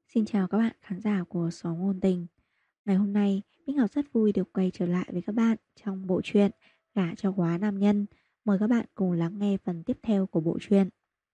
Xin chào các bạn khán giả của Xóm Ngôn Tình. Ngày hôm nay, Bích Ngọc rất vui được quay trở lại với các bạn trong bộ truyện Gả cho quá nam nhân. Mời các bạn cùng lắng nghe phần tiếp theo của bộ truyện.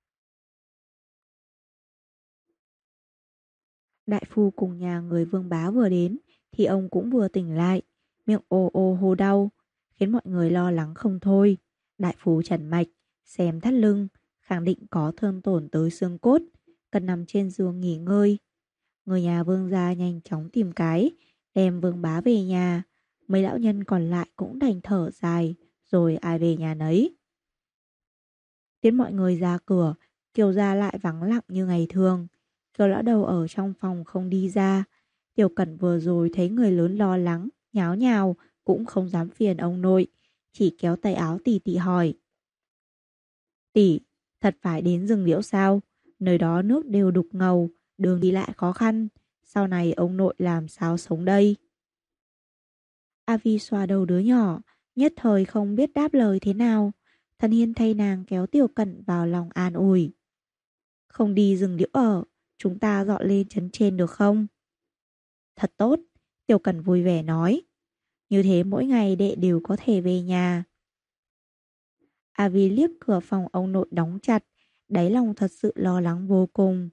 Đại phu cùng nhà người Vương Bá vừa đến thì ông cũng vừa tỉnh lại, miệng ồ ồ hô đau, khiến mọi người lo lắng không thôi. Đại phu trần mạch, xem thắt lưng, khẳng định có thương tổn tới xương cốt, cần nằm trên giường nghỉ ngơi. Người nhà Vương gia nhanh chóng tìm cái, đem Vương Bá về nhà. Mấy lão nhân còn lại cũng đành thở dài, rồi ai về nhà nấy. Tiến mọi người ra cửa, Kiều gia lại vắng lặng như ngày thường. Kiều lão đầu ở trong phòng không đi ra. Tiểu Cẩn vừa rồi thấy người lớn lo lắng, nháo nhào, cũng không dám phiền ông nội, chỉ kéo tay áo tỉ tỉ hỏi. Tỉ, thật phải đến rừng liễu sao? Nơi đó nước đều đục ngầu, đường đi lại khó khăn. Sau này ông nội làm sao sống đây? Avi xoa đầu đứa nhỏ, nhất thời không biết đáp lời thế nào. Thần Hiên thay nàng kéo Tiểu Cẩn vào lòng an ủi. Không đi rừng liễu ở, chúng ta dọn lên trấn trên được không? Thật tốt, Tiểu Cẩn vui vẻ nói. Như thế mỗi ngày đệ đều có thể về nhà. Avi liếc cửa phòng ông nội đóng chặt, đáy lòng thật sự lo lắng vô cùng.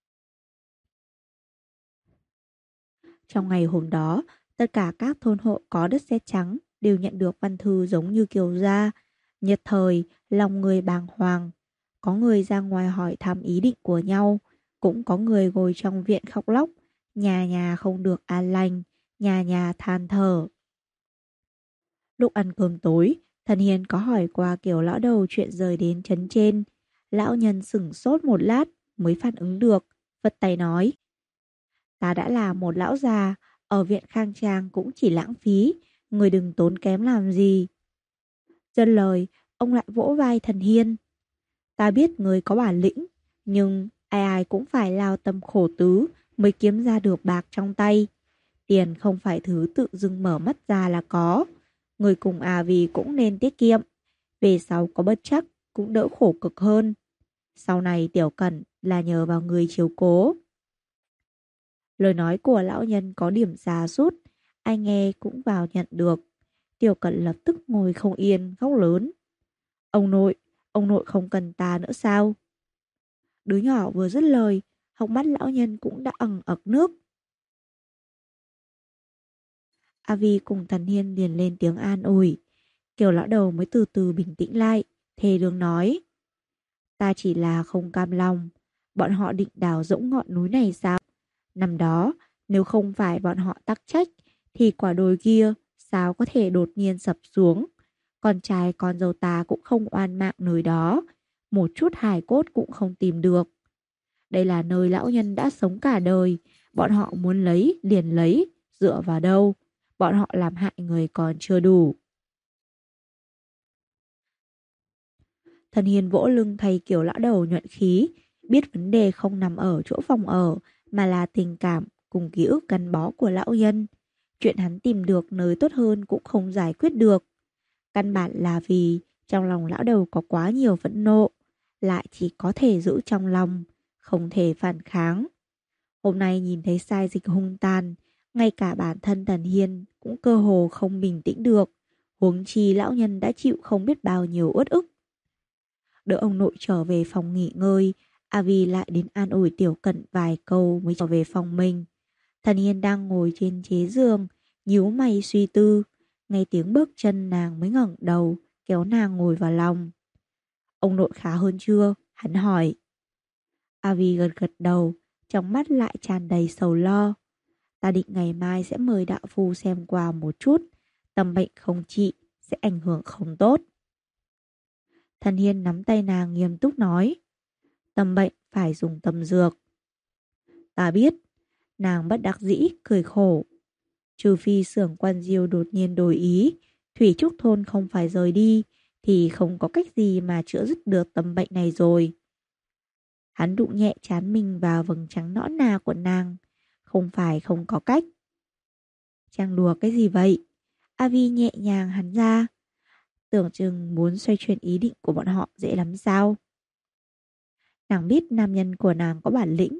Trong ngày hôm đó, tất cả các thôn hộ có đất sét trắng đều nhận được văn thư giống như Kiều gia. Nhất thời, lòng người bàng hoàng. Có người ra ngoài hỏi thăm ý định của nhau, cũng có người ngồi trong viện khóc lóc, nhà nhà không được an lành, nhà nhà than thở. Lúc ăn cơm tối, Thần Hiền có hỏi qua Kiều lão đầu chuyện rời đến trấn trên. Lão nhân sửng sốt một lát mới phản ứng được, vất tay nói. Ta đã là một lão già, ở viện khang trang cũng chỉ lãng phí, người đừng tốn kém làm gì. Dứt lời, ông lại vỗ vai Thần Hiên. Ta biết người có bản lĩnh, nhưng ai ai cũng phải lao tâm khổ tứ mới kiếm ra được bạc trong tay. Tiền không phải thứ tự dưng mở mắt ra là có. Người cùng vì cũng nên tiết kiệm. Về sau có bất chắc cũng đỡ khổ cực hơn. Sau này Tiểu Cẩn là nhờ vào người chiếu cố. Lời nói của lão nhân có điểm già sút, ai nghe cũng vào nhận được. Tiểu Cẩn lập tức ngồi không yên, khóc lớn. Ông nội không cần ta nữa sao? Đứa nhỏ vừa dứt lời, hốc mắt lão nhân cũng đã ẩn ực nước. Avi cùng Thần Hiên liền lên tiếng an ủi. Kiều lão đầu mới từ từ bình tĩnh lại, thề đường nói. Ta chỉ là không cam lòng, bọn họ định đào rỗng ngọn núi này sao? Năm đó, nếu không phải bọn họ tắc trách, thì quả đồi kia sao có thể đột nhiên sập xuống. Con trai con dâu ta cũng không oan mạng nơi đó, một chút hài cốt cũng không tìm được. Đây là nơi lão nhân đã sống cả đời, bọn họ muốn lấy liền lấy, dựa vào đâu? Bọn họ làm hại người còn chưa đủ. Thần Hiền vỗ lưng thầy kiểu lão đầu nhuận khí, biết vấn đề không nằm ở chỗ phòng ở, mà là tình cảm cùng ký ức gắn bó của lão nhân. Chuyện hắn tìm được nơi tốt hơn cũng không giải quyết được. Căn bản là vì trong lòng lão đầu có quá nhiều phẫn nộ, lại chỉ có thể giữ trong lòng, không thể phản kháng. Hôm nay nhìn thấy sai dịch hung tàn, ngay cả bản thân Thần Hiên cũng cơ hồ không bình tĩnh được. Huống chi lão nhân đã chịu không biết bao nhiêu uất ức. Đỡ ông nội trở về phòng nghỉ ngơi, Avi lại đến an ủi Tiểu Cẩn vài câu mới trở về phòng mình. Thần Hiên đang ngồi trên chế giường, nhíu mày suy tư. Nghe tiếng bước chân nàng mới ngẩng đầu, kéo nàng ngồi vào lòng. Ông nội khá hơn chưa? Hắn hỏi. Avi gật gật đầu, trong mắt lại tràn đầy sầu lo. Ta định ngày mai sẽ mời đạo phu xem qua một chút, tâm bệnh không trị sẽ ảnh hưởng không tốt. Thần Hiên nắm tay nàng nghiêm túc nói. Tâm bệnh phải dùng tâm dược. Ta biết. Nàng bất đắc dĩ, cười khổ. Trừ phi xưởng quan diêu đột nhiên đổi ý, Thủy Trúc Thôn không phải rời đi, thì không có cách gì mà chữa dứt được tâm bệnh này rồi. Hắn đụng nhẹ trán mình vào vầng trắng nõn nà của nàng. Không phải không có cách. Chàng đùa cái gì vậy? Avi nhẹ nhàng hắn ra. Tưởng chừng muốn xoay chuyển ý định của bọn họ dễ lắm sao? Nàng biết nam nhân của nàng có bản lĩnh,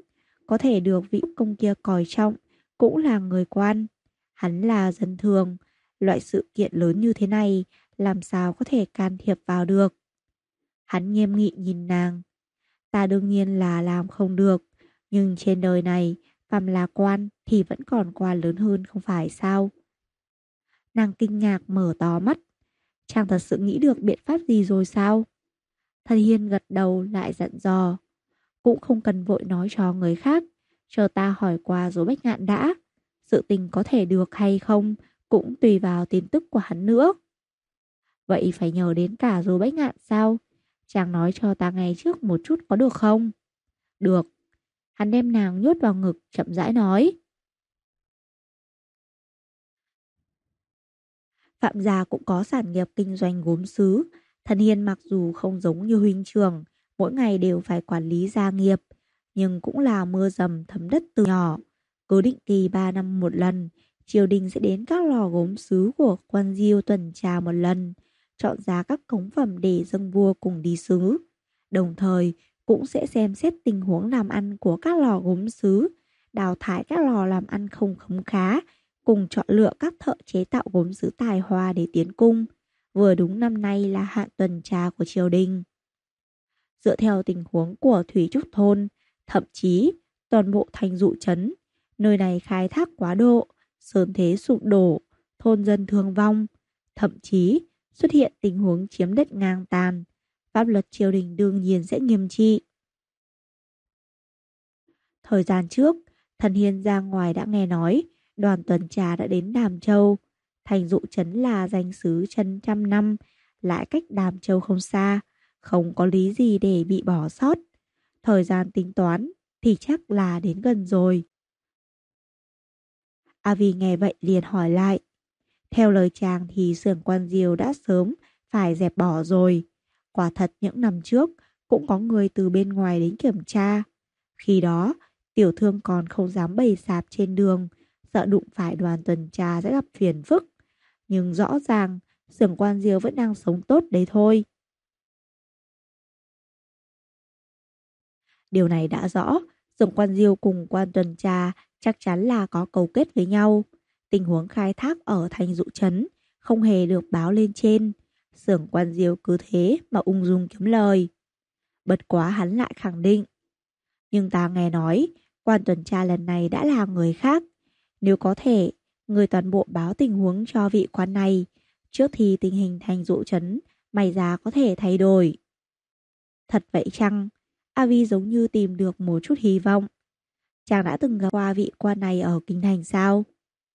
có thể được vị công kia coi trọng, cũng là người quan. Hắn là dân thường, loại sự kiện lớn như thế này làm sao có thể can thiệp vào được. Hắn nghiêm nghị nhìn nàng. Ta đương nhiên là làm không được, nhưng trên đời này, phàm là quan thì vẫn còn quan lớn hơn không phải sao? Nàng kinh ngạc mở to mắt. Chàng thật sự nghĩ được biện pháp gì rồi sao? Thần Hiên gật đầu lại dặn dò. Cũng không cần vội nói cho người khác, chờ ta hỏi qua rồi Bách Ngạn đã. Sự tình có thể được hay không cũng tùy vào tin tức của hắn nữa. Vậy phải nhờ đến cả rồi Bách Ngạn sao? Chàng nói cho ta nghe trước một chút có được không? Được. Hắn đem nàng nhốt vào ngực chậm rãi nói. Phạm gia cũng có sản nghiệp kinh doanh gốm sứ. Thần Hiên mặc dù không giống như huynh trưởng, mỗi ngày đều phải quản lý gia nghiệp, nhưng cũng là mưa dầm thấm đất từ nhỏ. Cứ định kỳ 3 năm một lần, triều đình sẽ đến các lò gốm sứ của quan diêu tuần tra một lần, chọn ra các cống phẩm để dâng vua cùng đi sứ. Đồng thời, cũng sẽ xem xét tình huống làm ăn của các lò gốm sứ, đào thải các lò làm ăn không khấm khá, cùng chọn lựa các thợ chế tạo gốm sứ tài hoa để tiến cung. Vừa đúng năm nay là hạn tuần tra của triều đình. Dựa theo tình huống của Thủy Trúc thôn, thậm chí toàn bộ thành Dụ trấn, nơi này khai thác quá độ, sơn thế sụp đổ, thôn dân thương vong, thậm chí xuất hiện tình huống chiếm đất ngang tàn, pháp luật triều đình đương nhiên sẽ nghiêm trị. Thời gian trước, Thần Hiên ra ngoài đã nghe nói đoàn tuần tra đã đến Đàm Châu. Thành Dụ trấn là danh xứ chân trăm năm, lại cách Đàm Châu không xa, không có lý gì để bị bỏ sót. Thời gian tính toán thì chắc là đến gần rồi. A Vi nghe vậy liền hỏi lại. Theo lời chàng thì xưởng quan diều đã sớm phải dẹp bỏ rồi. Quả thật những năm trước cũng có người từ bên ngoài đến kiểm tra. Khi đó, tiểu thương còn không dám bày sạp trên đường, sợ đụng phải đoàn tuần tra sẽ gặp phiền phức. Nhưng rõ ràng, xưởng quan diều vẫn đang sống tốt đấy thôi. Điều này đã rõ, xưởng quan diêu cùng quan tuần tra chắc chắn là có cấu kết với nhau. Tình huống khai thác ở thành Dụ trấn không hề được báo lên trên. Xưởng quan diêu cứ thế mà ung dung kiếm lời. Bất quá hắn lại khẳng định. Nhưng ta nghe nói, quan tuần tra lần này đã là người khác. Nếu có thể, người toàn bộ báo tình huống cho vị quan này, trước khi tình hình thành Dụ trấn may ra có thể thay đổi. Thật vậy chăng? A Vi giống như tìm được một chút hy vọng. Chàng đã từng gặp qua vị quan này ở kinh thành sao?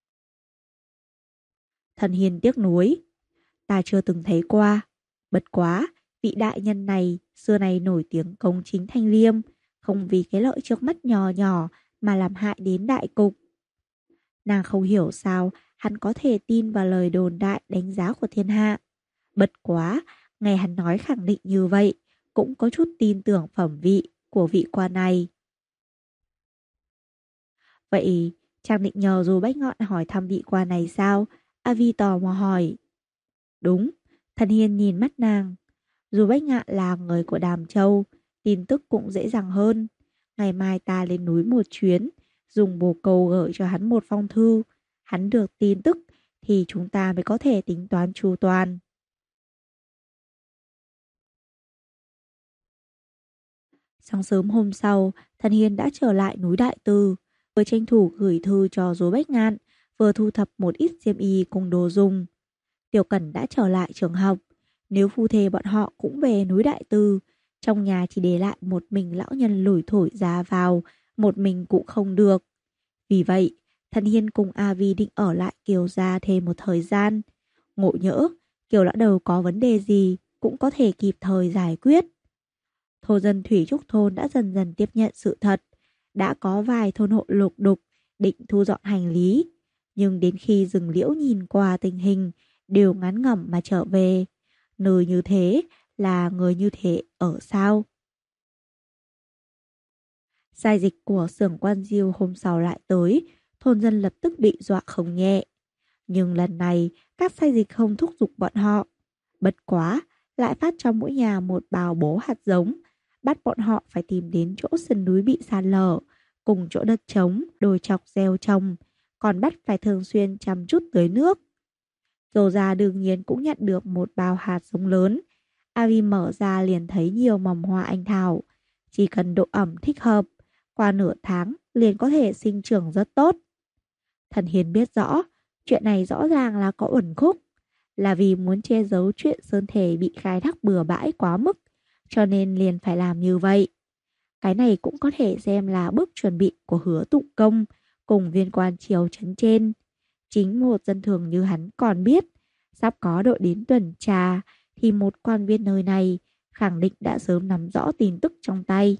Thần Hiên tiếc nuối. Ta chưa từng thấy qua. Bất quá, vị đại nhân này xưa nay nổi tiếng công chính thanh liêm, không vì cái lợi trước mắt nhỏ nhỏ mà làm hại đến đại cục. Nàng không hiểu sao hắn có thể tin vào lời đồn đại đánh giá của thiên hạ. Bất quá, nghe hắn nói khẳng định như vậy, cũng có chút tin tưởng phẩm vị của vị quan này. Vậy chàng định nhờ dù Bách Ngọn hỏi thăm vị quan này sao? A Vi tò mò hỏi. Đúng, Thần Hiên nhìn mắt nàng. Dù Bách Ngạn là người của Đàm Châu, tin tức cũng dễ dàng hơn. Ngày mai ta lên núi một chuyến, dùng bồ câu gửi cho hắn một phong thư. Hắn được tin tức thì chúng ta mới có thể tính toán chu toàn. Sáng sớm hôm sau, Thần Hiên đã trở lại núi Đại Từ, vừa tranh thủ gửi thư cho Dối Bách Ngạn, vừa thu thập một ít xiêm y cùng đồ dùng. Tiểu Cẩn đã trở lại trường học, nếu phu thê bọn họ cũng về núi Đại Từ, trong nhà chỉ để lại một mình lão nhân lủi thổi ra vào, một mình cũng không được. Vì vậy, Thần Hiên cùng A Vi định ở lại Kiều gia thêm một thời gian. Ngộ nhỡ, Kiều lão đầu có vấn đề gì cũng có thể kịp thời giải quyết. Thổ dân Thủy Trúc thôn đã dần dần tiếp nhận sự thật. Đã có vài thôn hộ lục đục định thu dọn hành lý. Nhưng đến khi rừng liễu nhìn qua tình hình đều ngán ngẩm mà trở về. Nơi như thế là người như thế ở sao? Sai dịch của xưởng quan diêu hôm sau lại tới, thôn dân lập tức bị dọa không nhẹ. Nhưng lần này các sai dịch không thúc giục bọn họ. Bất quá, lại phát cho mỗi nhà một bào bố hạt giống, bắt bọn họ phải tìm đến chỗ sườn núi bị sạt lở, cùng chỗ đất trống, đồi chọc gieo trồng, còn bắt phải thường xuyên chăm chút tưới nước. Kiều gia đương nhiên cũng nhận được một bao hạt giống lớn. Avi mở ra liền thấy nhiều mầm hoa anh thảo. Chỉ cần độ ẩm thích hợp, qua nửa tháng liền có thể sinh trưởng rất tốt. Thần Hiền biết rõ, chuyện này rõ ràng là có uẩn khúc, là vì muốn che giấu chuyện Sơn Thể bị khai thác bừa bãi quá mức, cho nên liền phải làm như vậy. Cái này cũng có thể xem là bước chuẩn bị của Hứa Tụng Công cùng viên quan triều trấn trên. Chính một dân thường như hắn còn biết, sắp có đội đến tuần tra thì một quan viên nơi này khẳng định đã sớm nắm rõ tin tức trong tay.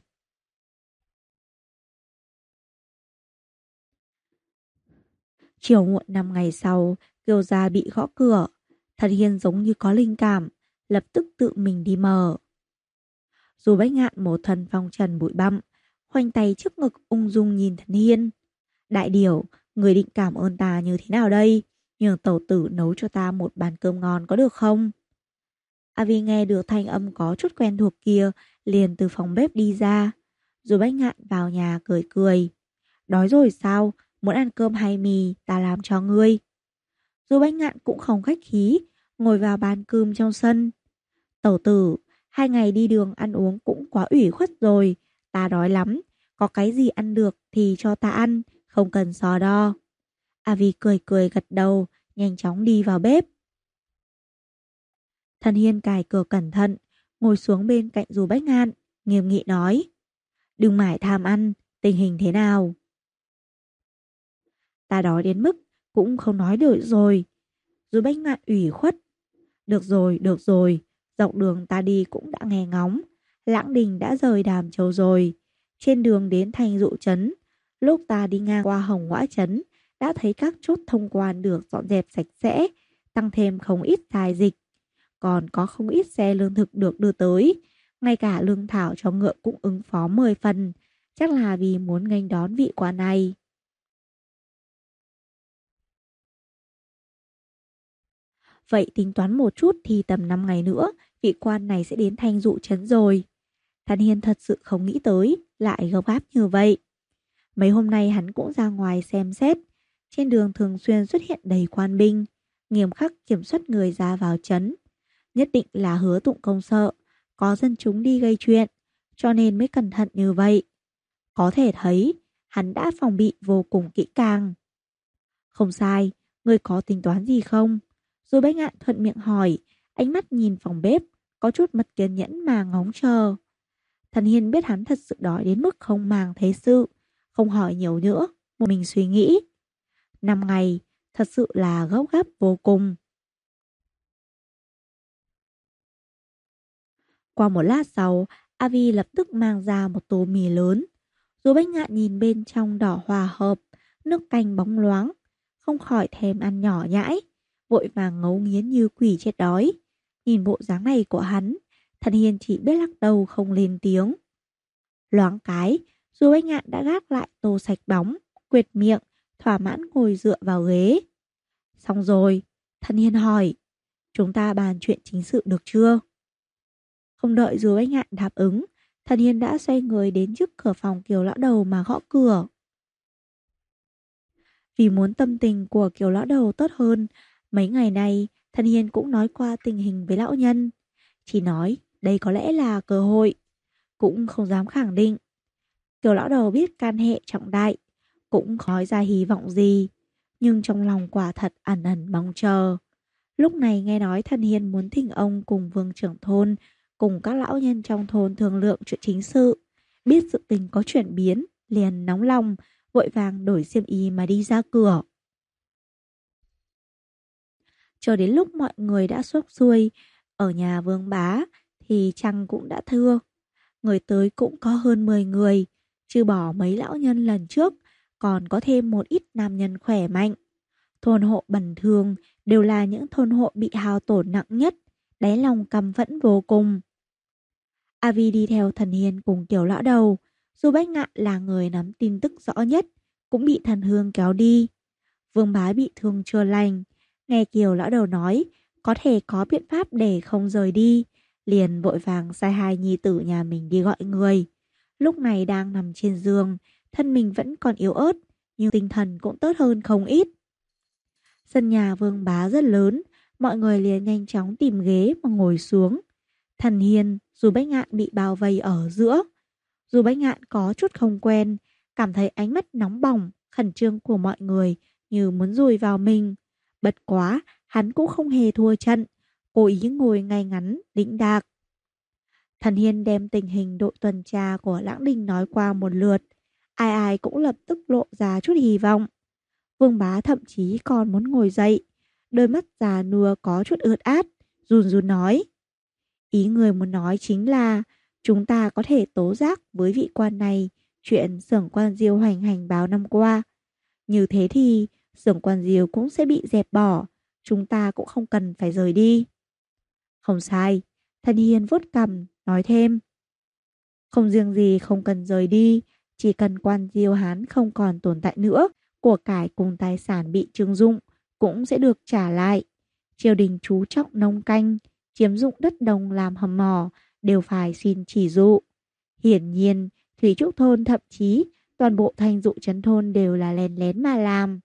Chiều muộn 5 ngày sau, Kiều gia bị gõ cửa. Thần Hiên giống như có linh cảm, lập tức tự mình đi mở. Dù Bách Ngạn một thân phong trần bụi bặm, khoanh tay trước ngực ung dung nhìn Thần Hiên. Đại điều, người định cảm ơn ta như thế nào đây? Nhường tẩu tử nấu cho ta một bàn cơm ngon có được không? Avi nghe được thanh âm có chút quen thuộc kia, liền từ phòng bếp đi ra. Dù Bách Ngạn vào nhà cười cười. Đói rồi sao? Muốn ăn cơm hay mì, ta làm cho ngươi. Dù Bách Ngạn cũng không khách khí, ngồi vào bàn cơm trong sân. Tẩu tử, 2 ngày đi đường ăn uống cũng quá ủy khuất rồi. Ta đói lắm, có cái gì ăn được thì cho ta ăn, không cần so đo. Avi cười cười gật đầu, nhanh chóng đi vào bếp. Thần Hiên cài cửa cẩn thận, ngồi xuống bên cạnh Dù Bách Ngạn, nghiêm nghị nói. Đừng mải tham ăn, tình hình thế nào? Ta đói đến mức cũng không nói được rồi. Dù Bách Ngạn ủy khuất. Được rồi, dọc đường ta đi cũng đã nghe ngóng. Lãng Đình đã rời Đàm Châu rồi. Trên đường đến thành Dụ Trấn, lúc ta đi ngang qua Hồng Ngoã Trấn, đã thấy các chốt thông quan được dọn dẹp sạch sẽ, tăng thêm không ít tài dịch. Còn có không ít xe lương thực được đưa tới. Ngay cả lương thảo cho ngựa cũng ứng phó 10 phần. Chắc là vì muốn nghênh đón vị quan này. Vậy tính toán một chút thì tầm 5 ngày nữa, vị quan này sẽ đến Thanh Dụ Trấn rồi. Thần Hiên thật sự không nghĩ tới, lại gấp gáp như vậy. Mấy hôm nay hắn cũng ra ngoài xem xét. Trên đường thường xuyên xuất hiện đầy quan binh, nghiêm khắc kiểm soát người ra vào trấn. Nhất định là Hứa Tụng Công sợ, có dân chúng đi gây chuyện, cho nên mới cẩn thận như vậy. Có thể thấy, hắn đã phòng bị vô cùng kỹ càng. Không sai, ngươi có tính toán gì không? Rồi Bách Ngạn thuận miệng hỏi, ánh mắt nhìn phòng bếp, có chút mất kiên nhẫn mà ngóng chờ. Thần Hiên biết hắn thật sự đói đến mức không màng thế sự, không hỏi nhiều nữa, một mình suy nghĩ. 5 ngày, thật sự là gấp gáp vô cùng. Qua một lát sau, Avi lập tức mang ra một tô mì lớn. Dù Bách Ngạn nhìn bên trong đỏ hòa hợp, nước canh bóng loáng, không khỏi thèm ăn nhỏ nhãi, vội vàng ngấu nghiến như quỷ chết đói. Nhìn bộ dáng này của hắn, Thần Hiên chỉ biết lắc đầu không lên tiếng. Loáng cái, Dù Bách Ngạn đã gác lại tô sạch bóng, quệt miệng, thỏa mãn ngồi dựa vào ghế. Xong rồi, Thần Hiên hỏi, chúng ta bàn chuyện chính sự được chưa? Không đợi Dù Bách Ngạn đáp ứng, Thần Hiên đã xoay người đến trước cửa phòng Kiều Lão Đầu mà gõ cửa. Vì muốn tâm tình của Kiều Lão Đầu tốt hơn, mấy ngày nay Thần Hiên cũng nói qua tình hình với lão nhân. Chỉ nói đây có lẽ là cơ hội, cũng không dám khẳng định. Kiều Lão Đầu biết can hệ trọng đại, cũng khó nói ra hy vọng gì, nhưng trong lòng quả thật ẩn ẩn mong chờ. Lúc này nghe nói Thần Hiên muốn thỉnh ông cùng vương trưởng thôn, cùng các lão nhân trong thôn thương lượng chuyện chính sự. Biết sự tình có chuyển biến, liền nóng lòng, vội vàng đổi xiêm y mà đi ra cửa. Chờ đến lúc mọi người đã xuốc xuôi, ở nhà Vương Bá thì trăng cũng đã thưa. Người tới cũng có hơn 10 người, trừ bỏ mấy lão nhân lần trước, còn có thêm một ít nam nhân khỏe mạnh. Thôn hộ bần thường đều là những thôn hộ bị hao tổn nặng nhất, đáy lòng căm phẫn vô cùng. Avi đi theo Thần Hiên cùng Kiều Lão Đầu, dù Bách Ngạn là người nắm tin tức rõ nhất, cũng bị Thần Hương kéo đi. Vương Bá bị thương chưa lành, nghe Kiều Lão Đầu nói có thể có biện pháp để không rời đi, liền vội vàng sai hai nhi tử nhà mình đi gọi người. Lúc này đang nằm trên giường thân mình vẫn còn yếu ớt, nhưng tinh thần cũng tốt hơn không ít. Sân nhà Vương Bá rất lớn, mọi người liền nhanh chóng tìm ghế mà ngồi xuống. Thần Hiên, dù Bách Ngạn bị bao vây ở giữa. Dù Bách Ngạn có chút không quen, cảm thấy ánh mắt nóng bỏng, khẩn trương của mọi người như muốn dùi vào mình. Bất quá, hắn cũng không hề thua trận, cố ý ngồi ngay ngắn, đĩnh đạc. Thần Hiên đem tình hình đội tuần tra của Lãng Đình nói qua một lượt. Ai ai cũng lập tức lộ ra chút hy vọng. Vương Bá thậm chí còn muốn ngồi dậy. Đôi mắt già nua có chút ướt át, run run nói. Ý người muốn nói chính là chúng ta có thể tố giác với vị quan này chuyện xưởng quan Diêu hoành hành báo năm qua. Như thế thì xưởng quan Diêu cũng sẽ bị dẹp bỏ. Chúng ta cũng không cần phải rời đi. Không sai. Thần Hiên vuốt cằm, nói thêm. Không riêng gì không cần rời đi, chỉ cần quan Diêu Hán không còn tồn tại nữa, của cải cùng tài sản bị trưng dụng cũng sẽ được trả lại. Triều đình chú trọng nông canh, chiếm dụng đất đồng làm hầm mỏ đều phải xin chỉ dụ. Hiển nhiên, Thủy Trúc thôn thậm chí toàn bộ thành dụ trấn thôn đều là lén lén mà làm.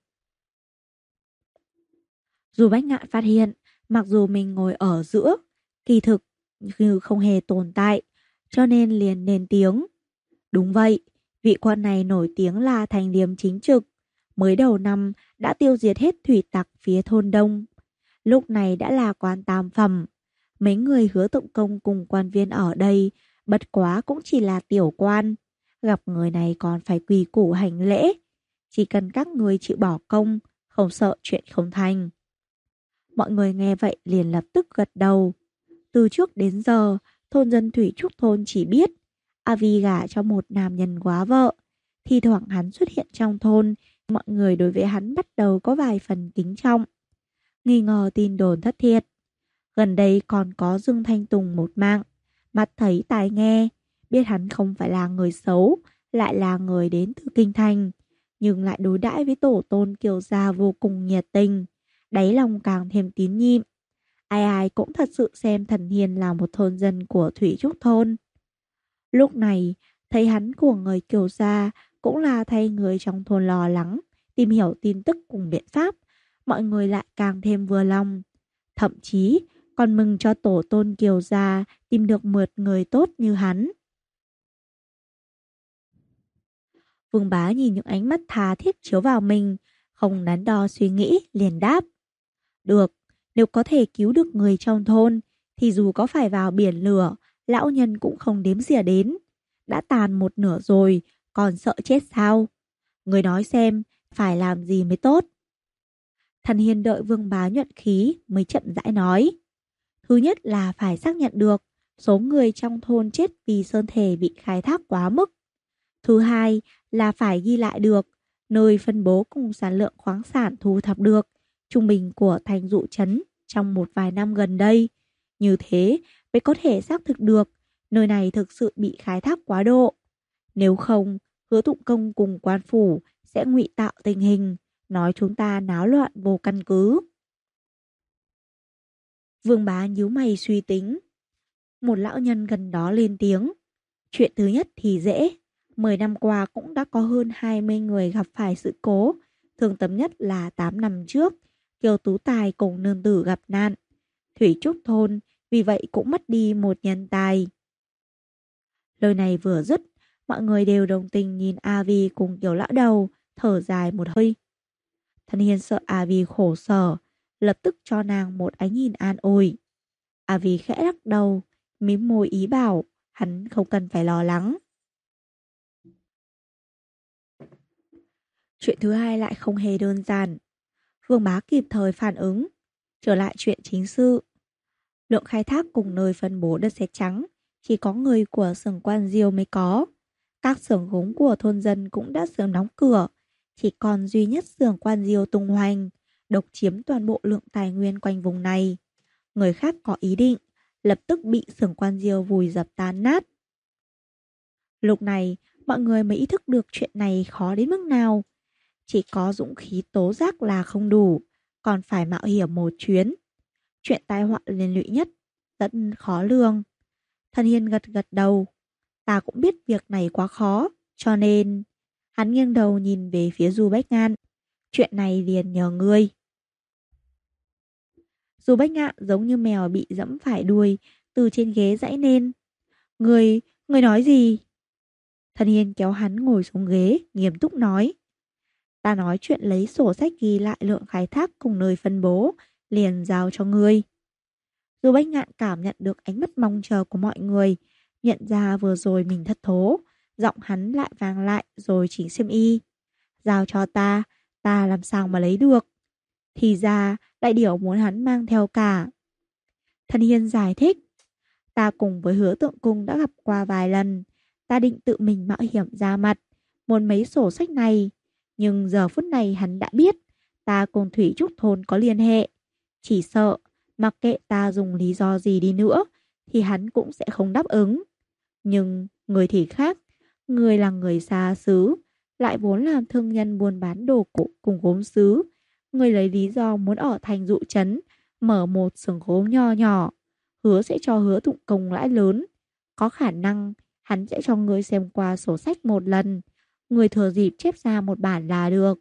Dù Bách Ngạn phát hiện, mặc dù mình ngồi ở giữa, kỳ thực như không hề tồn tại, cho nên liền lên tiếng. Đúng vậy, vị quan này nổi tiếng là thành liêm chính trực. Mới đầu năm đã tiêu diệt hết thủy tặc phía thôn Đông. Lúc này đã là quan tam phẩm. Mấy người Hứa Tụng Công cùng quan viên ở đây, bất quá cũng chỉ là tiểu quan. Gặp người này còn phải quỳ củ hành lễ. Chỉ cần các người chịu bỏ công, không sợ chuyện không thành. Mọi người nghe vậy liền lập tức gật đầu. Từ trước đến giờ, thôn dân Thủy Trúc thôn chỉ biết A Vi gả cho một nam nhân quá vợ. Thi thoảng hắn xuất hiện trong thôn, mọi người đối với hắn bắt đầu có vài phần kính trọng. Nghi ngờ tin đồn thất thiệt. Gần đây còn có Dương Thanh Tùng một mạng, mắt thấy tai nghe, biết hắn không phải là người xấu, lại là người đến từ kinh thành, nhưng lại đối đãi với tổ tôn Kiều gia vô cùng nhiệt tình, đáy lòng càng thêm tín nhiệm. Ai ai cũng thật sự xem Thần Hiên là một thôn dân của Thủy Trúc thôn. Lúc này, thấy hắn của người Kiều gia cũng là thay người trong thôn lo lắng, tìm hiểu tin tức cùng biện pháp, mọi người lại càng thêm vừa lòng. Thậm chí còn mừng cho tổ tôn Kiều gia tìm được một người tốt như hắn. Vương Bá nhìn những ánh mắt tha thiết chiếu vào mình, không đắn đo suy nghĩ, liền đáp. Được, nếu có thể cứu được người trong thôn, thì dù có phải vào biển lửa, lão nhân cũng không đếm xỉa đến. Đã tàn một nửa rồi, còn sợ chết sao? Người nói xem, phải làm gì mới tốt? Thần Hiên đợi Vương Bá nhuận khí mới chậm rãi nói. Thứ nhất là phải xác nhận được số người trong thôn chết vì sơn thể bị khai thác quá mức. Thứ hai là phải ghi lại được nơi phân bố cùng sản lượng khoáng sản thu thập được trung bình của thành dụ trấn trong một vài năm gần đây. Như thế mới có thể xác thực được nơi này thực sự bị khai thác quá độ. Nếu không, Hứa Tụng Công cùng quan phủ sẽ ngụy tạo tình hình, nói chúng ta náo loạn vô căn cứ. Vương Bá nhíu mày suy tính. Một lão nhân gần đó lên tiếng. Chuyện thứ nhất thì dễ. 10 năm qua cũng đã có hơn 20 người gặp phải sự cố. Thường tầm nhất là 8 năm trước, Kiều Tú Tài cùng nương tử gặp nạn. Thủy Trúc thôn vì vậy cũng mất đi một nhân tài. Lời này vừa dứt, mọi người đều đồng tình nhìn A Vi cùng Kiều lão đầu, thở dài một hơi. Thần Hiên sợ A Vi khổ sở, lập tức cho nàng một ánh nhìn an ủi. A Vi khẽ lắc đầu, mím môi ý bảo hắn không cần phải lo lắng. Chuyện thứ hai lại không hề đơn giản. Vương Bá kịp thời phản ứng. Trở lại chuyện chính sự. Lượng khai thác cùng nơi phân bố đất sét trắng chỉ có người của xưởng quan Diêu mới có. Các xưởng gốm của thôn dân cũng đã sớm đóng cửa. Chỉ còn duy nhất xưởng quan Diêu tung hoành, độc chiếm toàn bộ lượng tài nguyên quanh vùng này. Người khác có ý định, lập tức bị xưởng quan Diêu vùi dập tan nát. Lúc này, mọi người mới ý thức được chuyện này khó đến mức nào. Chỉ có dũng khí tố giác là không đủ, còn phải mạo hiểm một chuyến. Chuyện tai họa liên lụy nhất, rất khó lường. Thần Hiên gật gật đầu. Ta cũng biết việc này quá khó, cho nên Hắn nghiêng đầu nhìn về phía Du Bách Ngạn. Chuyện này liền nhờ ngươi. Du Bách Ngạn giống như mèo bị dẫm phải đuôi, từ trên ghế giãy lên. Ngươi nói gì? Thần Hiên kéo hắn ngồi xuống ghế, nghiêm túc nói. Ta nói chuyện lấy sổ sách ghi lại lượng khai thác cùng nơi phân bố, liền giao cho ngươi. Du Bách Ngạn cảm nhận được ánh mắt mong chờ của mọi người, nhận ra vừa rồi mình thất thố, giọng hắn lại vang lại rồi chỉnh xiêm y. Giao cho ta làm sao mà lấy được? Thì ra, đại điểu muốn hắn mang theo cả. Thần Hiên giải thích, ta cùng với Hứa Tượng Cung đã gặp qua vài lần, ta định tự mình mạo hiểm ra mặt, muốn mấy sổ sách này. Nhưng giờ phút này hắn đã biết, ta cùng Thủy Trúc Thôn có liên hệ. Chỉ sợ, mặc kệ ta dùng lý do gì đi nữa, thì hắn cũng sẽ không đáp ứng. Nhưng người thì khác, người là người xa xứ, lại vốn làm thương nhân buôn bán đồ cổ cùng gốm sứ. Người lấy lý do muốn ở thành Dụ Trấn, mở một xưởng gốm nho nhỏ, hứa sẽ cho Hứa Tụng Công lãi lớn. Có khả năng hắn sẽ cho người xem qua sổ sách một lần, người thừa dịp chép ra một bản là được.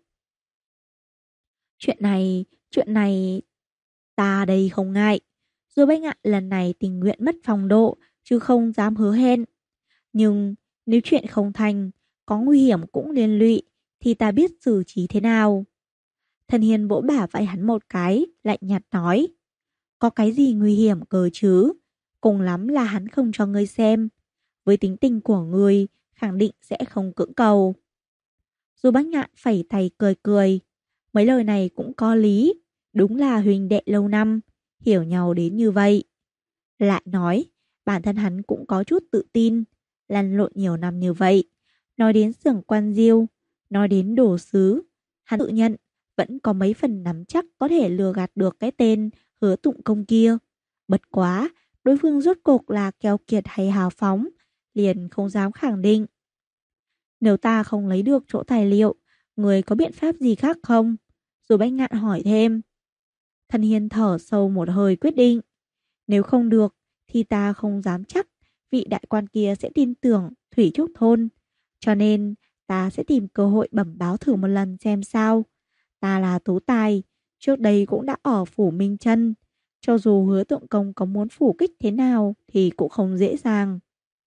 Chuyện này, ta đây không ngại. Dù Bách Ngạn lần này tình nguyện mất phong độ, chứ không dám hứa hẹn. Nhưng nếu chuyện không thành, có nguy hiểm cũng liên lụy, thì ta biết xử trí thế nào. Thần Hiền vỗ bả vai hắn một cái, lạnh nhạt nói. Có cái gì nguy hiểm cơ chứ? Cùng lắm là hắn không cho ngươi xem. Với tính tình của ngươi, khẳng định sẽ không cưỡng cầu. Dù Bách Ngạn phẩy tay cười cười. Mấy lời này cũng có lý. Đúng là huynh đệ lâu năm, hiểu nhau đến như vậy. Lại nói, bản thân hắn cũng có chút tự tin, lăn lộn nhiều năm như vậy. Nói đến xưởng Quan Diêu, nói đến đồ sứ, hắn tự nhận vẫn có mấy phần nắm chắc có thể lừa gạt được cái tên Hứa Tụng Công kia. Bất quá, đối phương rốt cuộc là keo kiệt hay hào phóng, liền không dám khẳng định. Nếu ta không lấy được chỗ tài liệu, người có biện pháp gì khác không? Rồi Bách Ngạn hỏi thêm. Thần Hiên thở sâu một hơi quyết định. Nếu không được, thì ta không dám chắc vị đại quan kia sẽ tin tưởng Thủy Trúc Thôn. Cho nên, ta sẽ tìm cơ hội bẩm báo thử một lần xem sao. Ta là Tú Tài, trước đây cũng đã ở phủ Minh Chân. Cho dù Hứa Tượng Công có muốn phủ kích thế nào thì cũng không dễ dàng.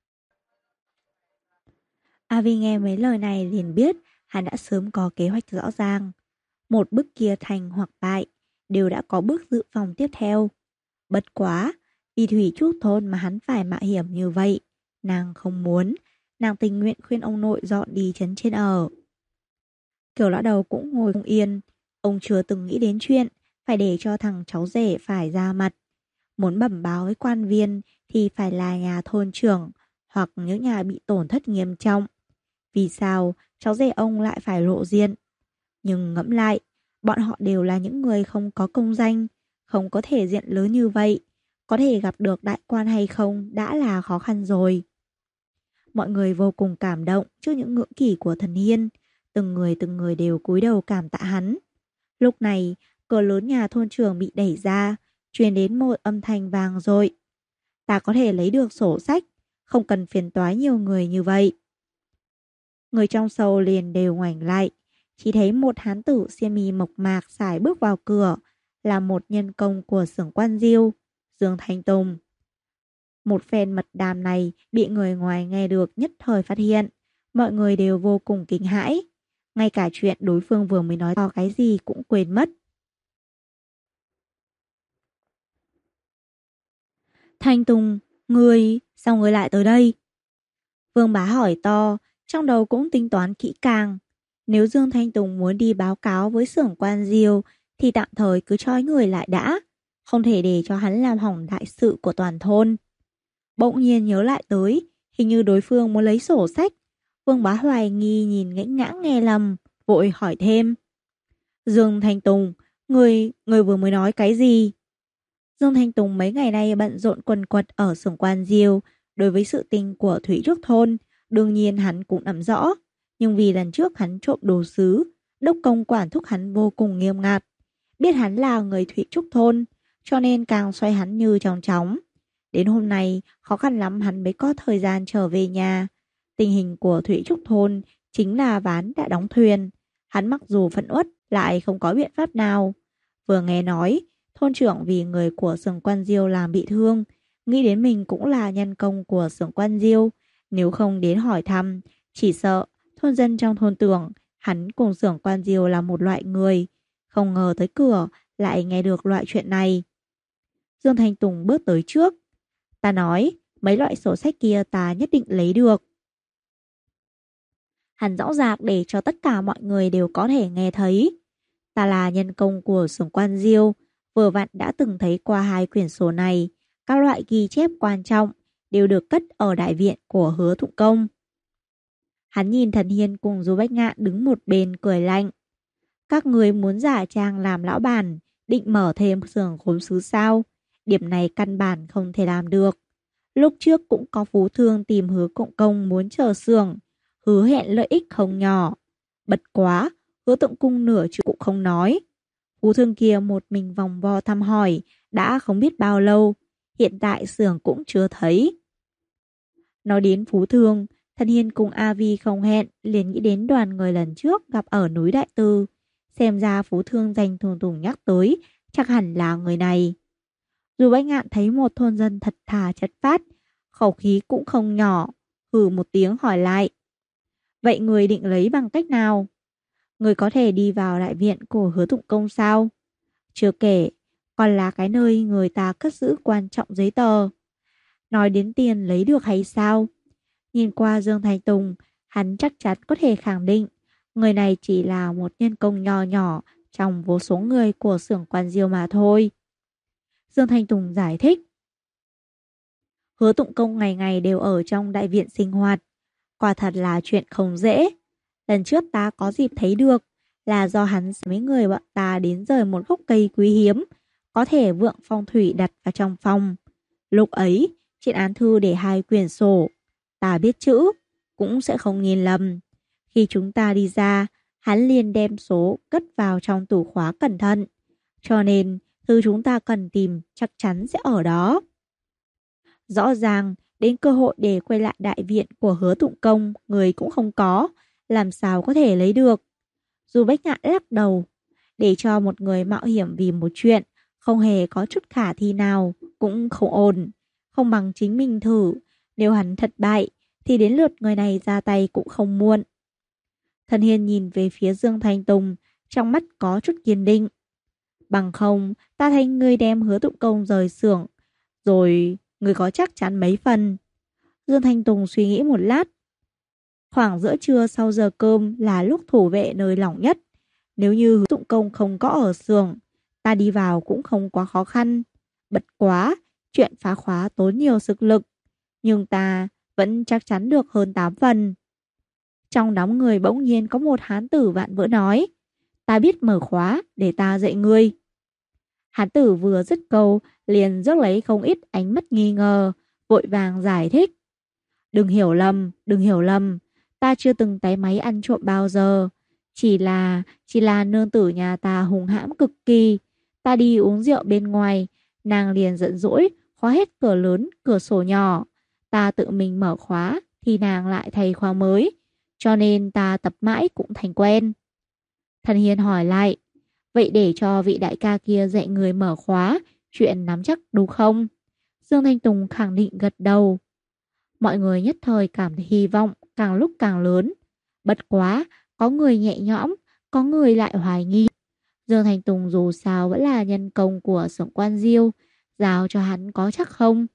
A Vi nghe mấy lời này liền biết hắn đã sớm có kế hoạch rõ ràng. Một bước kia thành hoặc bại, đều đã có bước dự phòng tiếp theo. Bất quá, vì Thủy Trúc Thôn mà hắn phải mạo hiểm như vậy. Nàng không muốn, nàng tình nguyện khuyên ông nội dọn đi trấn trên ở. Kiều lão đầu cũng ngồi không yên, ông chưa từng nghĩ đến chuyện phải để cho thằng cháu rể phải ra mặt. Muốn bẩm báo với quan viên thì phải là nhà thôn trưởng hoặc những nhà bị tổn thất nghiêm trọng. Vì sao cháu rể ông lại phải lộ diện? Nhưng ngẫm lại, bọn họ đều là những người không có công danh, không có thể diện lớn như vậy. Có thể gặp được đại quan hay không đã là khó khăn rồi. Mọi người vô cùng cảm động trước những ngưỡng kỳ của thần Hiên. Từng người đều cúi đầu cảm tạ hắn. Lúc này, cửa lớn nhà thôn trưởng bị đẩy ra, truyền đến một âm thanh vang dội. Ta có thể lấy được sổ sách, không cần phiền toái nhiều người như vậy. Người trong sâu liền đều ngoảnh lại, chỉ thấy một hán tử xiêm y mộc mạc sải bước vào cửa, là một nhân công của xưởng Quan Diêu, Dương Thanh Tùng. Một phen mật đàm này bị người ngoài nghe được nhất thời phát hiện, mọi người đều vô cùng kinh hãi, ngay cả chuyện đối phương vừa mới nói to cái gì cũng quên mất. Thanh Tùng, sao ngươi lại tới đây? Vương Bá hỏi to, trong đầu cũng tính toán kỹ càng. Nếu Dương Thanh Tùng muốn đi báo cáo với xưởng Quan Diêu thì tạm thời cứ trói người lại đã, không thể để cho hắn làm hỏng đại sự của toàn thôn. Bỗng nhiên nhớ lại tới, hình như đối phương muốn lấy sổ sách. Vương Bá hoài nghi nhìn ngãnh ngãng nghe lầm, vội hỏi thêm. Dương Thanh Tùng, người vừa mới nói cái gì? Dương Thanh Tùng mấy ngày nay bận rộn quần quật ở xưởng Quan Diêu, đối với sự tình của Thủy Trúc Thôn, đương nhiên hắn cũng nắm rõ. Nhưng vì lần trước hắn trộm đồ sứ, đốc công quản thúc hắn vô cùng nghiêm ngặt. Biết hắn là người Thủy Trúc Thôn, cho nên càng xoay hắn như chóng chóng. Đến hôm nay, khó khăn lắm hắn mới có thời gian trở về nhà. Tình hình của Thủy Trúc Thôn Chính là ván đã đóng thuyền. Hắn mặc dù phẫn uất lại không có biện pháp nào. Vừa nghe nói thôn trưởng vì người của Xưởng Quan Diêu làm bị thương, nghĩ đến mình cũng là nhân công của Xưởng Quan Diêu, nếu không đến hỏi thăm, chỉ sợ thôn dân trong thôn tưởng hắn cùng Xưởng Quan Diêu là một loại người. Không ngờ tới cửa lại nghe được loại chuyện này. Dương Thanh Tùng bước tới trước. Ta nói, mấy loại sổ sách kia ta nhất định lấy được. Hắn rõ ràng để cho tất cả mọi người đều có thể nghe thấy. Ta là nhân công của Xưởng Quan Diêu, vừa vặn đã từng thấy qua 2 quyển sổ này. Các loại ghi chép quan trọng đều được cất ở đại viện của Hứa Thụng Công. Hắn nhìn Thần Hiên cùng Du Bách Ngạn đứng một bên cười lạnh. Các người muốn giả trang làm lão bản, định mở thêm xưởng gốm sứ sao? Điểm này căn bản không thể làm được. Lúc trước cũng có phú thương tìm Hứa Cộng Công muốn chờ xưởng, hứa hẹn lợi ích không nhỏ. Bật quá, Hứa Tượng Cung nửa chữ cũng không nói. Phú thương kia một mình vòng vo thăm hỏi, đã không biết bao lâu, hiện tại xưởng cũng chưa thấy. Nói đến phú thương, Thần Hiên cùng A Vi không hẹn, liền nghĩ đến đoàn người lần trước gặp ở núi Đại Tư. Xem ra phú thương danh Thùng Tùng nhắc tới, chắc hẳn là người này. Dù Bách Ngạn thấy một thôn dân thật thà chất phác, khẩu khí cũng không nhỏ, hừ một tiếng hỏi lại. Vậy người định lấy bằng cách nào? Người có thể đi vào đại viện của Hứa Tụng Công sao? Chưa kể, còn là cái nơi người ta cất giữ quan trọng giấy tờ. Nói đến tiền lấy được hay sao? Nhìn qua Dương Thanh Tùng, hắn chắc chắn có thể khẳng định người này chỉ là một nhân công nhỏ nhỏ trong vô số người của Xưởng Quan Diêu mà thôi. Dương Thanh Tùng giải thích. Hứa Tụng Công ngày ngày đều ở trong đại viện sinh hoạt. Quả thật là chuyện không dễ. Lần trước ta có dịp thấy được là do hắn mấy người bọn ta đến rời một gốc cây quý hiếm, có thể vượng phong thủy đặt vào trong phòng. Lúc ấy, trên án thư để 2 quyển sổ. Ta biết chữ, cũng sẽ không nhìn lầm. Khi chúng ta đi ra, hắn liền đem số cất vào trong tủ khóa cẩn thận. Cho nên, thứ chúng ta cần tìm chắc chắn sẽ ở đó. Rõ ràng, đến cơ hội để quay lại đại viện của Hứa Tụng Công, người cũng không có, làm sao có thể lấy được. Dù Bách Ngạn lắc đầu, để cho một người mạo hiểm vì một chuyện, không hề có chút khả thi nào, cũng không ổn. Không bằng chính mình thử, nếu hắn thất bại, thì đến lượt người này ra tay cũng không muộn. Thần Hiên nhìn về phía Dương Thanh Tùng, trong mắt có chút kiên định. Bằng không, ta thấy ngươi đem Hứa Tụng Công rời xưởng, rồi ngươi có chắc chắn mấy phần. Dương Thanh Tùng suy nghĩ một lát. Khoảng giữa trưa sau giờ cơm là lúc thủ vệ nơi lỏng nhất. Nếu như Hứa Tụng Công không có ở xưởng, ta đi vào cũng không quá khó khăn. Bật quá, chuyện phá khóa tốn nhiều sức lực, nhưng ta vẫn chắc chắn được hơn 8 phần. Trong đám người bỗng nhiên có một hán tử vạn vỡ nói. Ta biết mở khóa, để ta dạy ngươi. Hán tử vừa dứt câu, liền rước lấy không ít ánh mắt nghi ngờ, vội vàng giải thích. Đừng hiểu lầm, đừng hiểu lầm. Ta chưa từng tái máy ăn trộm bao giờ. Chỉ là nương tử nhà ta hung hãm cực kỳ. Ta đi uống rượu bên ngoài, nàng liền giận dỗi, khóa hết cửa lớn, cửa sổ nhỏ. Ta tự mình mở khóa, thì nàng lại thay khóa mới. Cho nên ta tập mãi cũng thành quen. Thần Hiên hỏi lại. Vậy để cho vị đại ca kia dạy người mở khóa, chuyện nắm chắc đúng không? Dương Thanh Tùng khẳng định gật đầu. Mọi người nhất thời cảm thấy hy vọng càng lúc càng lớn. Bất quá, có người nhẹ nhõm, có người lại hoài nghi. Dương Thanh Tùng dù sao vẫn là nhân công của Xưởng Quan Diêu, giao cho hắn có chắc không?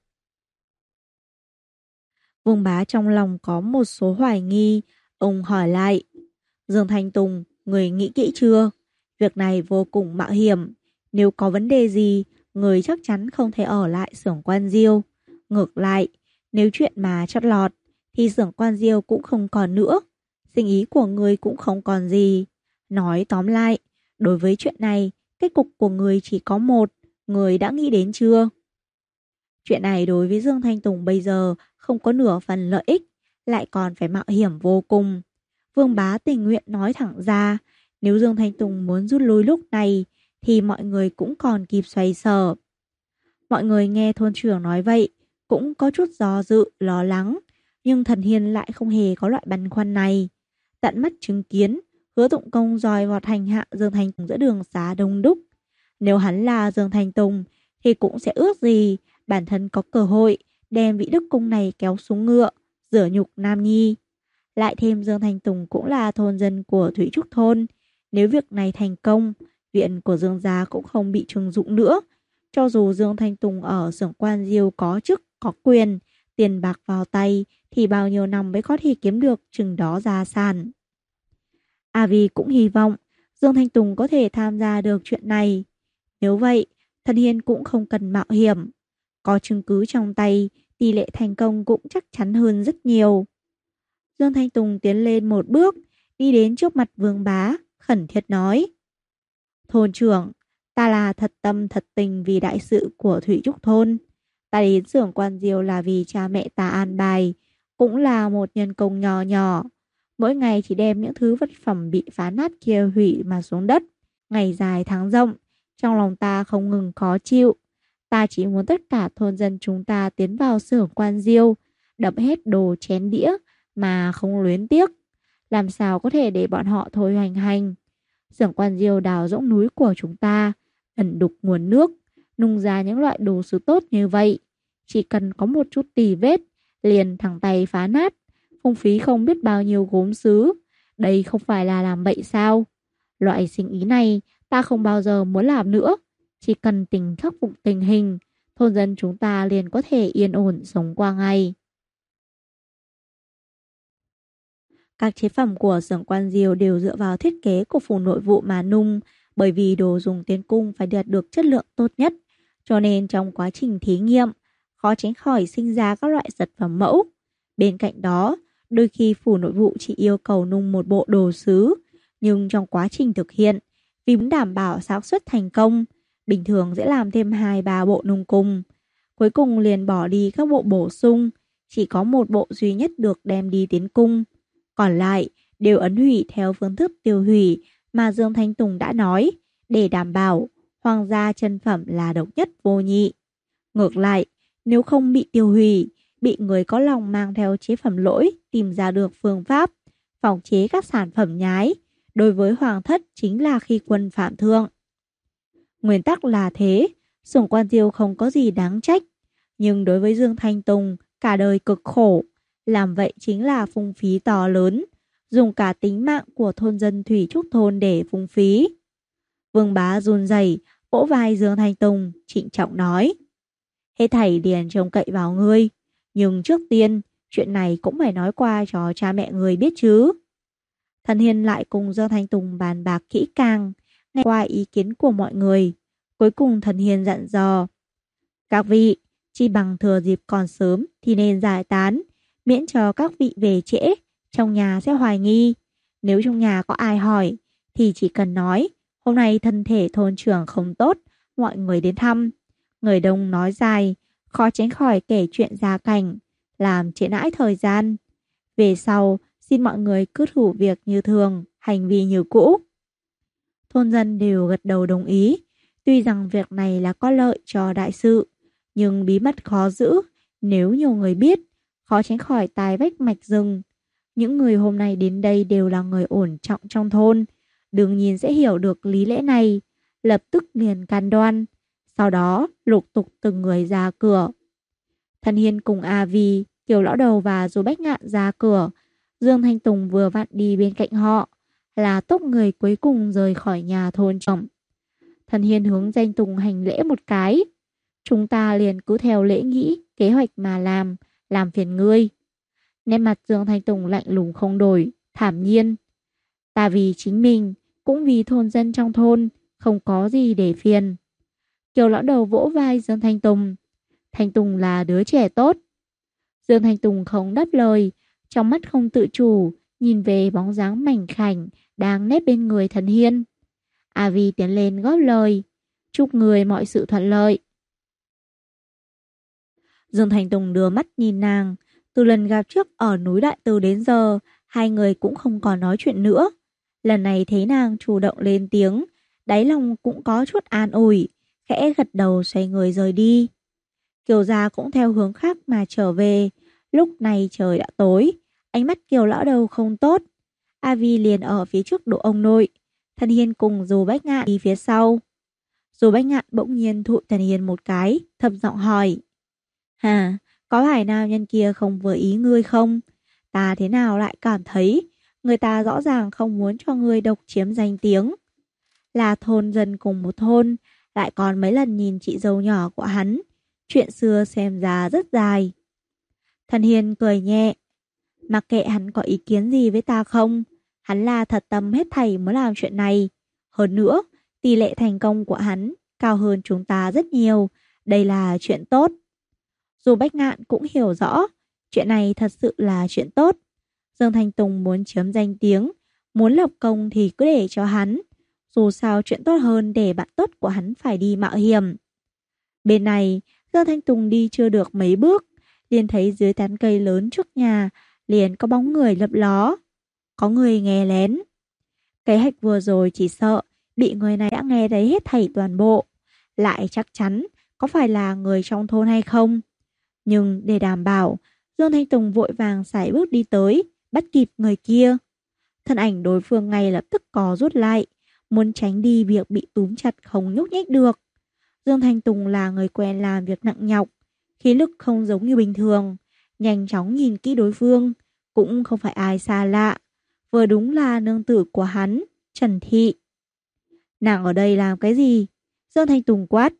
Vương Bá trong lòng có một số hoài nghi, ông hỏi lại. Dương Thanh Tùng, người nghĩ kỹ chưa? Việc này vô cùng mạo hiểm. Nếu có vấn đề gì, người chắc chắn không thể ở lại Xưởng Quan Diêu. Ngược lại, nếu chuyện mà chót lọt, thì Xưởng Quan Diêu cũng không còn nữa. Sinh ý của người cũng không còn gì. Nói tóm lại, đối với chuyện này, kết cục của người chỉ có một. Người đã nghĩ đến chưa? Chuyện này đối với Dương Thanh Tùng bây giờ không có nửa phần lợi ích, lại còn phải mạo hiểm vô cùng. Vương Bá tình nguyện nói thẳng ra, nếu Dương Thanh Tùng muốn rút lui lúc này, thì mọi người cũng còn kịp xoay sở. Mọi người nghe thôn trưởng nói vậy, cũng có chút do dự, lo lắng, nhưng Thần Hiên lại không hề có loại băn khoăn này. tận mắt chứng kiến Hứa Dụng Công dòi vọt hành hạ Dương Thanh Tùng giữa đường xá đông đúc. Nếu hắn là Dương Thanh Tùng thì cũng sẽ ước gì bản thân có cơ hội đem vị đức cung này kéo xuống ngựa, rửa nhục Nam Nhi. Lại thêm Dương Thanh Tùng cũng là thôn dân của Thủy Trúc Thôn. Nếu việc này thành công, viện của Dương gia cũng không bị trừng dụng nữa. Cho dù Dương Thanh Tùng ở xưởng quan diêu có chức, có quyền, tiền bạc vào tay, thì bao nhiêu năm mới có thể kiếm được chừng đó gia sản. A Vi cũng hy vọng Dương Thanh Tùng có thể tham gia được chuyện này. Nếu vậy, Thần Hiên cũng không cần mạo hiểm. Có chứng cứ trong tay, tỷ lệ thành công cũng chắc chắn hơn rất nhiều. Dương Thanh Tùng tiến lên một bước, đi đến trước mặt Vương Bá, khẩn thiết nói: Thôn trưởng, ta là thật tâm thật tình vì đại sự của Thủy Trúc Thôn. Ta đến xưởng quan diêu là vì cha mẹ ta an bài, cũng là một nhân công nhỏ nhỏ. Mỗi ngày chỉ đem những thứ vật phẩm bị phá nát kia hủy mà xuống đất. Ngày dài tháng rộng, trong lòng ta không ngừng khó chịu. Ta chỉ muốn tất cả thôn dân chúng ta tiến vào xưởng quan diêu, đập hết đồ chén đĩa mà không luyến tiếc. Làm sao có thể để bọn họ thôi hoành hành. Xưởng quan diêu đào rỗng núi của chúng ta, ẩn đục nguồn nước, nung ra những loại đồ sứ tốt như vậy. Chỉ cần có một chút tì vết, liền thẳng tay phá nát, phung phí không biết bao nhiêu gốm sứ. Đây không phải là làm bậy sao? Loại sinh ý này ta không bao giờ muốn làm nữa. Chỉ cần tỉnh khắc phục tình hình, thôn dân chúng ta liền có thể yên ổn sống qua ngày. Các chế phẩm của xưởng quan diêu đều dựa vào thiết kế của phủ nội vụ mà nung, bởi vì đồ dùng tiến cung phải đạt được chất lượng tốt nhất, cho nên trong quá trình thí nghiệm, khó tránh khỏi sinh ra các loại sản phẩm mẫu. Bên cạnh đó, đôi khi phủ nội vụ chỉ yêu cầu nung một bộ đồ sứ, nhưng trong quá trình thực hiện, vì muốn đảm bảo xác suất thành công, bình thường sẽ làm thêm 2-3 bộ nung cùng. Cuối cùng liền bỏ đi các bộ bổ sung, chỉ có một bộ duy nhất được đem đi tiến cung. Còn lại đều ấn hủy theo phương thức tiêu hủy mà Dương Thanh Tùng đã nói, để đảm bảo hoàng gia chân phẩm là độc nhất vô nhị. Ngược lại, nếu không bị tiêu hủy, bị người có lòng mang theo chế phẩm lỗi tìm ra được phương pháp phòng chế các sản phẩm nhái, đối với hoàng thất chính là khi quân phạm thượng. Nguyên tắc là thế, xưởng quan diêu không có gì đáng trách, nhưng đối với Dương Thanh Tùng cả đời cực khổ, làm vậy chính là phung phí to lớn, dùng cả tính mạng của thôn dân Thủy Trúc Thôn để phung phí. Vương Bá run rẩy vỗ vai Dương Thanh Tùng, trịnh trọng nói: Hết thảy liền trông cậy vào ngươi, nhưng trước tiên chuyện này cũng phải nói qua cho cha mẹ người biết chứ. Thần Hiên lại cùng Dương Thanh Tùng bàn bạc kỹ càng, nghe qua ý kiến của mọi người. Cuối cùng Thần Hiên dặn dò: Các vị, chi bằng thừa dịp còn sớm thì nên giải tán, miễn cho các vị về trễ, trong nhà sẽ hoài nghi. Nếu trong nhà có ai hỏi, thì chỉ cần nói hôm nay thân thể thôn trưởng không tốt, mọi người đến thăm. Người đông nói dài, khó tránh khỏi kể chuyện gia cảnh, làm trễ nãi thời gian. Về sau, xin mọi người cứ thủ việc như thường, hành vi như cũ. Thôn dân đều gật đầu đồng ý. Tuy rằng việc này là có lợi cho đại sự, nhưng bí mật khó giữ. Nếu nhiều người biết, khó tránh khỏi tai vách mạch rừng. Những người hôm nay đến đây đều là người ổn trọng trong thôn, đương nhiên sẽ hiểu được lý lẽ này, lập tức liền can đoan. Sau đó lục tục từng người ra cửa. Thần Hiên cùng A Vi, Kiều Lão Đầu và Du Bách Ngạn ra cửa. Dương Thanh Tùng vừa vặn đi bên cạnh họ, là tốc người cuối cùng rời khỏi nhà thôn trưởng. Thần Hiên hướng Danh Tùng hành lễ một cái. Chúng ta liền cứ theo lễ nghĩ, kế hoạch mà làm phiền ngươi. Nét mặt Dương Thanh Tùng lạnh lùng không đổi, thản nhiên. Ta vì chính mình, cũng vì thôn dân trong thôn, không có gì để phiền. Kiều Lão Đầu vỗ vai Dương Thanh Tùng. Thanh Tùng là đứa trẻ tốt. Dương Thanh Tùng không đáp lời, trong mắt không tự chủ, nhìn về bóng dáng mảnh khảnh đang nép bên người Thần Hiên. A Vi tiến lên góp lời: Chúc người mọi sự thuận lợi. Dương Thanh Tùng đưa mắt nhìn nàng. Từ lần gặp trước ở núi Đại Từ đến giờ, hai người cũng không còn nói chuyện nữa. Lần này thấy nàng chủ động lên tiếng, đáy lòng cũng có chút an ủi, khẽ gật đầu xoay người rời đi. Kiều gia cũng theo hướng khác mà trở về. Lúc này trời đã tối, ánh mắt Kiều Lão Đầu không tốt. Avi liền ở phía trước đỗ ông nội. Thần Hiên cùng Dù Bách Ngạn đi phía sau. Dù Bách Ngạn bỗng nhiên thụ Thần Hiên một cái, thấp giọng hỏi. Hà, có phải nam nhân kia không vừa ý ngươi không? Ta thế nào lại cảm thấy người ta rõ ràng không muốn cho ngươi độc chiếm danh tiếng. Là thôn dân cùng một thôn, lại còn mấy lần nhìn chị dâu nhỏ của hắn. Chuyện xưa xem ra rất dài. Thần Hiên cười nhẹ. Mặc kệ hắn có ý kiến gì với ta không, hắn là thật tâm hết thảy mới làm chuyện này. Hơn nữa, tỷ lệ thành công của hắn cao hơn chúng ta rất nhiều. Đây là chuyện tốt. Dù Bách Ngạn cũng hiểu rõ, chuyện này thật sự là chuyện tốt. Dương Thanh Tùng muốn chiếm danh tiếng, muốn lập công thì cứ để cho hắn. Dù sao chuyện tốt hơn để bạn tốt của hắn phải đi mạo hiểm. Bên này, Dương Thanh Tùng đi chưa được mấy bước, liền thấy dưới tán cây lớn trước nhà, liền có bóng người lấp ló. Có người nghe lén. Kế hoạch vừa rồi chỉ sợ bị người này đã nghe thấy hết thảy toàn bộ. Lại chắc chắn có phải là người trong thôn hay không. Nhưng để đảm bảo, Dương Thanh Tùng vội vàng sải bước đi tới, bắt kịp người kia. Thân ảnh đối phương ngay lập tức có rút lại, muốn tránh đi việc bị túm chặt không nhúc nhích được. Dương Thanh Tùng là người quen làm việc nặng nhọc, khí lực không giống như bình thường, nhanh chóng nhìn kỹ đối phương, cũng không phải ai xa lạ, vừa đúng là nương tử của hắn, Trần Thị. Nàng ở đây làm cái gì? Dương Thanh Tùng quát.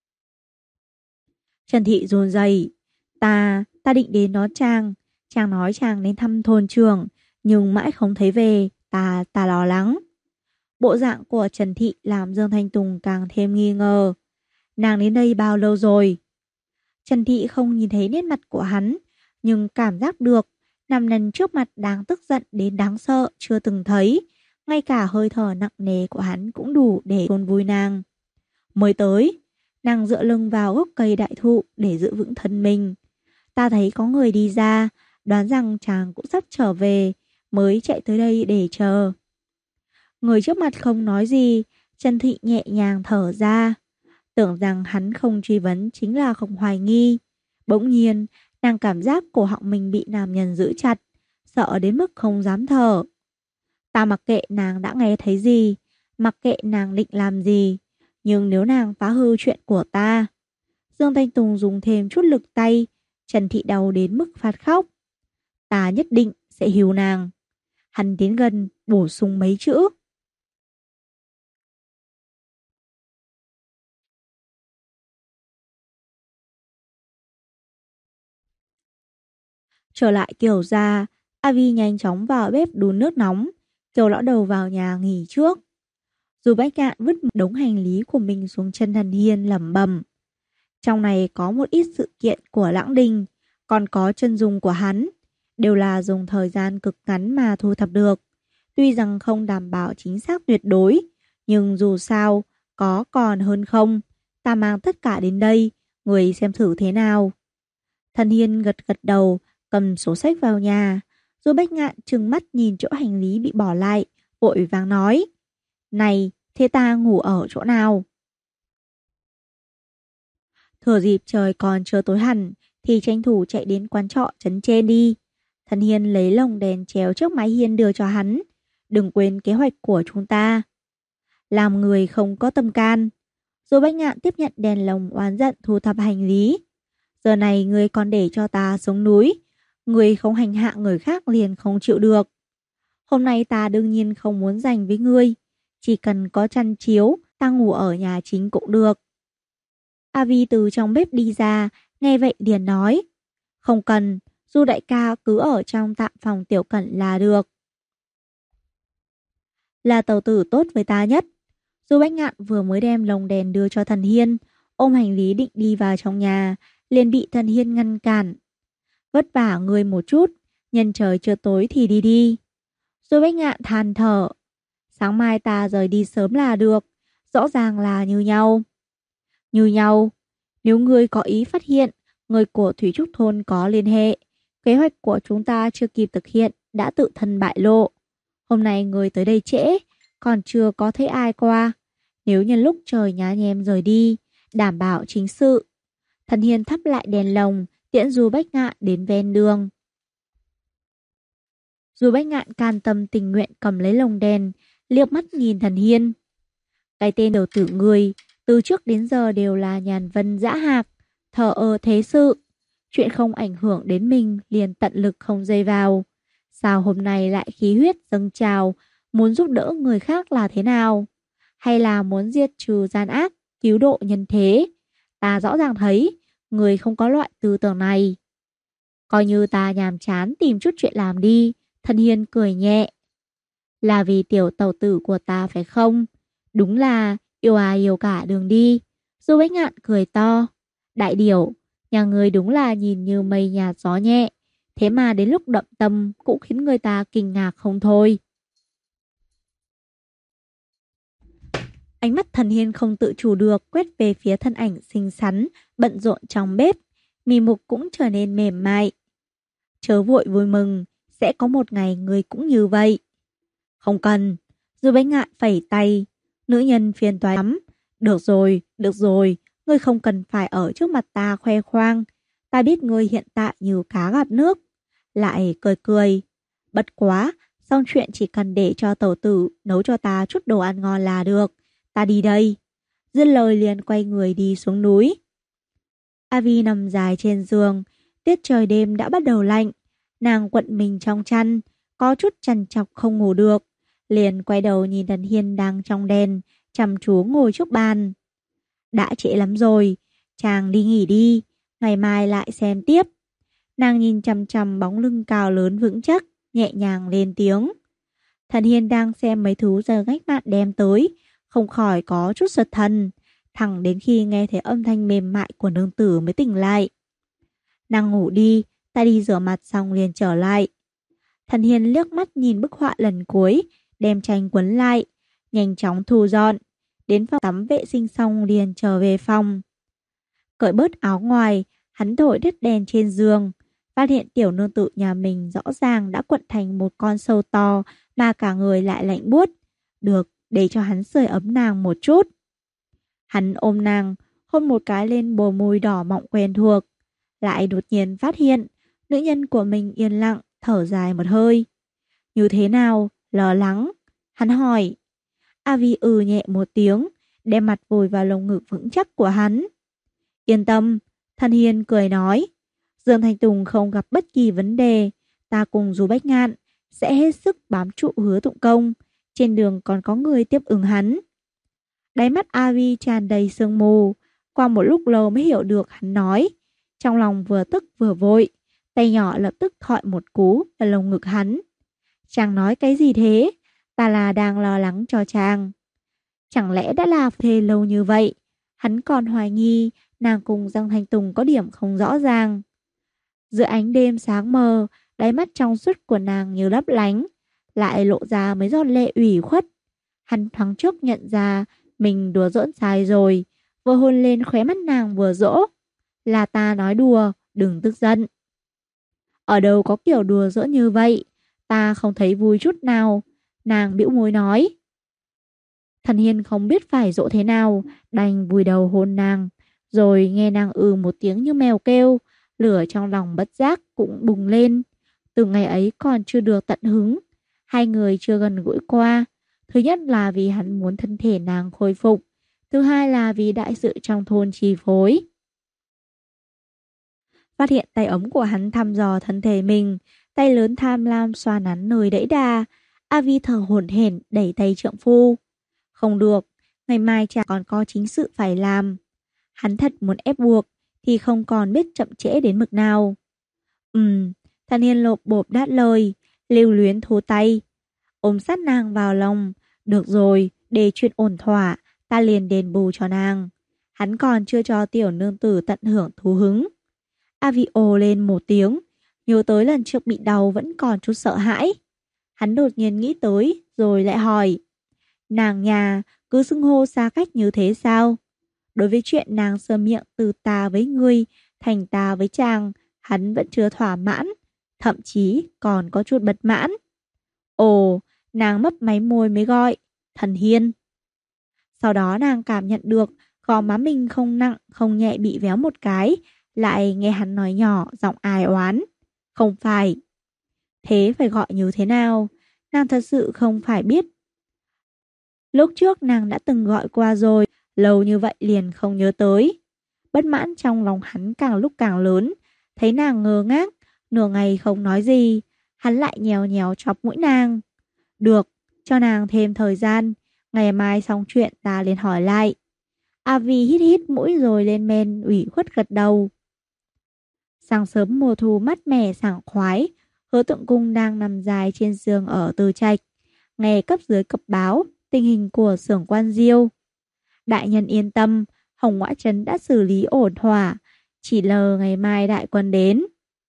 Trần Thị run rẩy. Ta định đến đón chàng. Chàng nói chàng đến thăm thôn trưởng, nhưng mãi không thấy về, ta lo lắng. Bộ dạng của Trần Thị làm Dương Thanh Tùng càng thêm nghi ngờ. Nàng đến đây bao lâu rồi? Trần Thị không nhìn thấy nét mặt của hắn, nhưng cảm giác được nằm lần trước mặt đang tức giận đến đáng sợ chưa từng thấy. Ngay cả hơi thở nặng nề của hắn cũng đủ để chôn vùi nàng. Mới tới, nàng dựa lưng vào gốc cây đại thụ để giữ vững thân mình. Ta thấy có người đi ra, đoán rằng chàng cũng sắp trở về, mới chạy tới đây để chờ. Người trước mặt không nói gì, Trần Thị nhẹ nhàng thở ra. Tưởng rằng hắn không truy vấn chính là không hoài nghi. Bỗng nhiên, nàng cảm giác cổ họng mình bị nam nhân giữ chặt, sợ đến mức không dám thở. Ta mặc kệ nàng đã nghe thấy gì, mặc kệ nàng định làm gì, nhưng nếu nàng phá hư chuyện của ta. Dương Thanh Tùng dùng thêm chút lực tay, Trần Thị đau đến mức phát khóc. Ta nhất định sẽ hưu nàng. Hắn đến gần, bổ sung mấy chữ. Trở lại Kiều ra, Avi nhanh chóng vào bếp đun nước nóng, Kiều lão đầu vào nhà nghỉ trước. Dù Bách Ngạn vứt một đống hành lý của mình xuống chân Thần Hiên lẩm bẩm. Trong này có một ít sự kiện của Lãng Đình, còn có chân dung của hắn, đều là dùng thời gian cực ngắn mà thu thập được. Tuy rằng không đảm bảo chính xác tuyệt đối, nhưng dù sao, có còn hơn không. Ta mang tất cả đến đây, người xem thử thế nào. Thần Hiên gật gật đầu, cầm sổ sách vào nhà. Dù Bách Ngạn trừng mắt nhìn chỗ hành lý bị bỏ lại, vội vàng nói. Này, thế ta ngủ ở chỗ nào? Thừa dịp trời còn chưa tối hẳn, thì tranh thủ chạy đến quán trọ trấn trên đi. Thần Hiên lấy lồng đèn treo trước mái hiên đưa cho hắn. Đừng quên kế hoạch của chúng ta. Làm người không có tâm can. Dù Bách Ngạn tiếp nhận đèn lồng oán giận thu thập hành lý. Giờ này người còn để cho ta xuống núi. Người không hành hạ người khác liền không chịu được. Hôm nay ta đương nhiên không muốn giành với ngươi. Chỉ cần có chăn chiếu, ta ngủ ở nhà chính cũng được. Avi từ trong bếp đi ra, nghe vậy liền nói. Không cần, Du đại ca cứ ở trong tạm phòng Tiểu Cẩn là được. Là tàu tử tốt với ta nhất. Du Bách Ngạn vừa mới đem lồng đèn đưa cho Thần Hiên, ôm hành lý định đi vào trong nhà, liền bị Thần Hiên ngăn cản. Vất vả người một chút, nhân trời chưa tối thì đi đi. Du Bách Ngạn than thở. Sáng mai ta rời đi sớm là được, rõ ràng là như nhau. Như nhau, nếu ngươi có ý phát hiện, người của Thủy Trúc Thôn có liên hệ. Kế hoạch của chúng ta chưa kịp thực hiện, đã tự thân bại lộ. Hôm nay người tới đây trễ, còn chưa có thấy ai qua. Nếu nhân lúc trời nhá nhem rời đi, đảm bảo chính sự. Thần Hiên thắp lại đèn lồng, tiễn Du Bách Ngạn đến ven đường. Dù Bách Ngạn can tâm tình nguyện cầm lấy lồng đèn, liếc mắt nhìn Thần Hiên. Cái tên đầu tử người, từ trước đến giờ đều là nhàn vân dã hạc, thờ ơ thế sự. Chuyện không ảnh hưởng đến mình liền tận lực không dây vào. Sao hôm nay lại khí huyết dâng trào, muốn giúp đỡ người khác là thế nào? Hay là muốn diệt trừ gian ác, cứu độ nhân thế? Ta rõ ràng thấy, người không có loại tư tưởng này. Coi như ta nhàm chán tìm chút chuyện làm đi, Thần Hiên cười nhẹ. Là vì tiểu tẩu tử của ta phải không? Đúng là yêu ai yêu cả đường đi. Du Bách Ngạn cười to. Đại điểu, nhà ngươi đúng là nhìn như mây nhạt gió nhẹ. Thế mà đến lúc đậm tâm cũng khiến người ta kinh ngạc không thôi. Ánh mắt Thần Hiên không tự chủ được quét về phía thân ảnh xinh xắn, bận rộn trong bếp. Mì mục cũng trở nên mềm mại. Chớ vội vui mừng, sẽ có một ngày ngươi cũng như vậy. Không cần. Du Bách Ngạn phẩy tay. Nữ nhân phiền toái lắm. Được rồi, ngươi không cần phải ở trước mặt ta khoe khoang. Ta biết ngươi hiện tại như cá gặp nước. Lại cười cười. Bất quá, xong chuyện chỉ cần để cho tẩu tử nấu cho ta chút đồ ăn ngon là được. Ta đi đây. Dứt lời liền quay người đi xuống núi. Avi nằm dài trên giường. Tiết trời đêm đã bắt đầu lạnh. Nàng quận mình trong chăn, có chút trằn trọc không ngủ được. Liền quay đầu nhìn Thần Hiên đang trong đèn, chăm chú ngồi trước bàn. Đã trễ lắm rồi, chàng đi nghỉ đi, ngày mai lại xem tiếp. Nàng nhìn chằm chằm bóng lưng cao lớn vững chắc, nhẹ nhàng lên tiếng. Thần Hiên đang xem mấy thứ giờ ngách mạn đem tới, không khỏi có chút giật thần, thẳng đến khi nghe thấy âm thanh mềm mại của nương tử mới tỉnh lại. Nàng ngủ đi, ta đi rửa mặt xong liền trở lại. Thần Hiên liếc mắt nhìn bức họa lần cuối, đem tranh quấn lại, nhanh chóng thu dọn. Đến phòng tắm vệ sinh xong liền trở về phòng. Cởi bớt áo ngoài, hắn thổi đứt đèn trên giường. Phát hiện tiểu nương tự nhà mình rõ ràng đã cuộn thành một con sâu to mà cả người lại lạnh buốt. Được, để cho hắn sưởi ấm nàng một chút. Hắn ôm nàng, hôn một cái lên bờ môi đỏ mọng quen thuộc. Lại đột nhiên phát hiện, nữ nhân của mình yên lặng, thở dài một hơi. Như thế nào? Lo lắng. Hắn hỏi. Avi nhẹ một tiếng, đem mặt vùi vào lồng ngực vững chắc của hắn. Yên tâm, Thần Hiên cười nói. Dương Thanh Tùng không gặp bất kỳ vấn đề, ta cùng Du Bách Ngạn sẽ hết sức bám trụ Hứa Tụng Công. Trên đường còn có người tiếp ứng hắn. Đáy mắt Avi tràn đầy sương mù. Qua một lúc lâu mới hiểu được hắn nói. Trong lòng vừa tức vừa vội, tay nhỏ lập tức thọi một cú vào lồng ngực hắn. Chàng nói cái gì thế? Ta là đang lo lắng cho chàng. Chẳng lẽ đã là thề lâu như vậy? Hắn còn hoài nghi nàng cùng Giang Thanh Tùng có điểm không rõ ràng. Giữa ánh đêm sáng mờ, đáy mắt trong suốt của nàng như lấp lánh, lại lộ ra mấy giọt lệ ủy khuất. Hắn thoáng chốc nhận ra mình đùa giỡn sai rồi, vừa hôn lên khóe mắt nàng vừa dỗ. Là ta nói đùa, đừng tức giận. Ở đâu có kiểu đùa giỡn như vậy, ta không thấy vui chút nào. Nàng bĩu môi nói. Thần Hiên không biết phải dỗ thế nào, đành vùi đầu hôn nàng, rồi nghe nàng một tiếng như mèo kêu, lửa trong lòng bất giác cũng bùng lên. Từ ngày ấy còn chưa được tận hứng, hai người chưa gần gũi qua. Thứ nhất là vì hắn muốn thân thể nàng khôi phục, thứ hai là vì đại sự trong thôn chi phối. Phát hiện tay ấm của hắn thăm dò thân thể mình, tay lớn tham lam xoa nắn nơi đẫy đà. Avi thở hổn hển đẩy tay trượng phu. Không được, ngày mai chàng còn có chính sự phải làm. Hắn thật muốn ép buộc thì không còn biết chậm trễ đến mực nào. Thần Hiên lộp bộp đáp lời, lưu luyến thú tay, ôm sát nàng vào lòng. Được rồi, để chuyện ổn thỏa, ta liền đền bù cho nàng. Hắn còn chưa cho tiểu nương tử tận hưởng thú hứng. Avi ồ lên một tiếng, nhớ tới lần trước bị đau vẫn còn chút sợ hãi. Hắn đột nhiên nghĩ tới, rồi lại hỏi. Nàng nhà cứ xưng hô xa cách như thế sao? Đối với chuyện nàng sơ miệng từ ta với ngươi thành ta với chàng, hắn vẫn chưa thỏa mãn, thậm chí còn có chút bất mãn. Ồ, nàng mấp máy môi mới gọi, Thần Hiên. Sau đó nàng cảm nhận được gò má mình không nặng không nhẹ bị véo một cái, lại nghe hắn nói nhỏ giọng ai oán. Không phải. Thế phải gọi như thế nào? Nàng thật sự không phải biết. Lúc trước nàng đã từng gọi qua rồi, lâu như vậy liền không nhớ tới. Bất mãn trong lòng hắn càng lúc càng lớn, thấy nàng ngơ ngác, nửa ngày không nói gì, hắn lại nhéo nhéo chóp mũi nàng. Được, cho nàng thêm thời gian, ngày mai xong chuyện ta liền hỏi lại. A Vi hít hít mũi rồi lên men ủy khuất gật đầu. Sáng sớm mùa thu mát mẻ sảng khoái, Hứa Tượng Cung đang nằm dài trên giường ở Từ Trạch, nghe cấp dưới cập báo tình hình của xưởng Quan Diêu. Đại nhân yên tâm, Hồng Ngoã Trấn đã xử lý ổn thỏa, chỉ lờ ngày mai đại quân đến.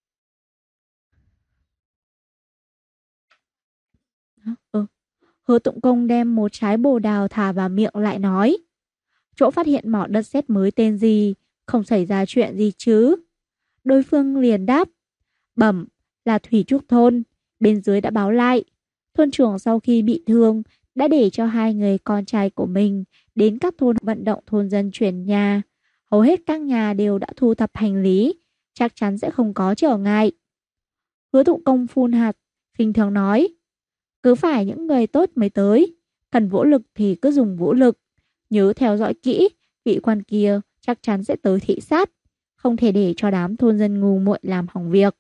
Ừ. Hứa Tụng Công đem một trái bồ đào thả vào miệng lại nói. Chỗ phát hiện mỏ đất sét mới tên gì, không xảy ra chuyện gì chứ? Đối phương liền đáp. Bẩm, là Thủy Trúc Thôn, bên dưới đã báo lại. Thôn trưởng sau khi bị thương đã để cho hai người con trai của mình đến các thôn vận động thôn dân chuyển nhà. Hầu hết các nhà đều đã thu thập hành lý, chắc chắn sẽ không có trở ngại. Hứa Tụng Công phun hạt, khinh thường nói. Cứ phải những người tốt mới tới, cần vũ lực thì cứ dùng vũ lực. Nhớ theo dõi kỹ, vị quan kia chắc chắn sẽ tới thị sát. Không thể để cho đám thôn dân ngu muội làm hỏng việc.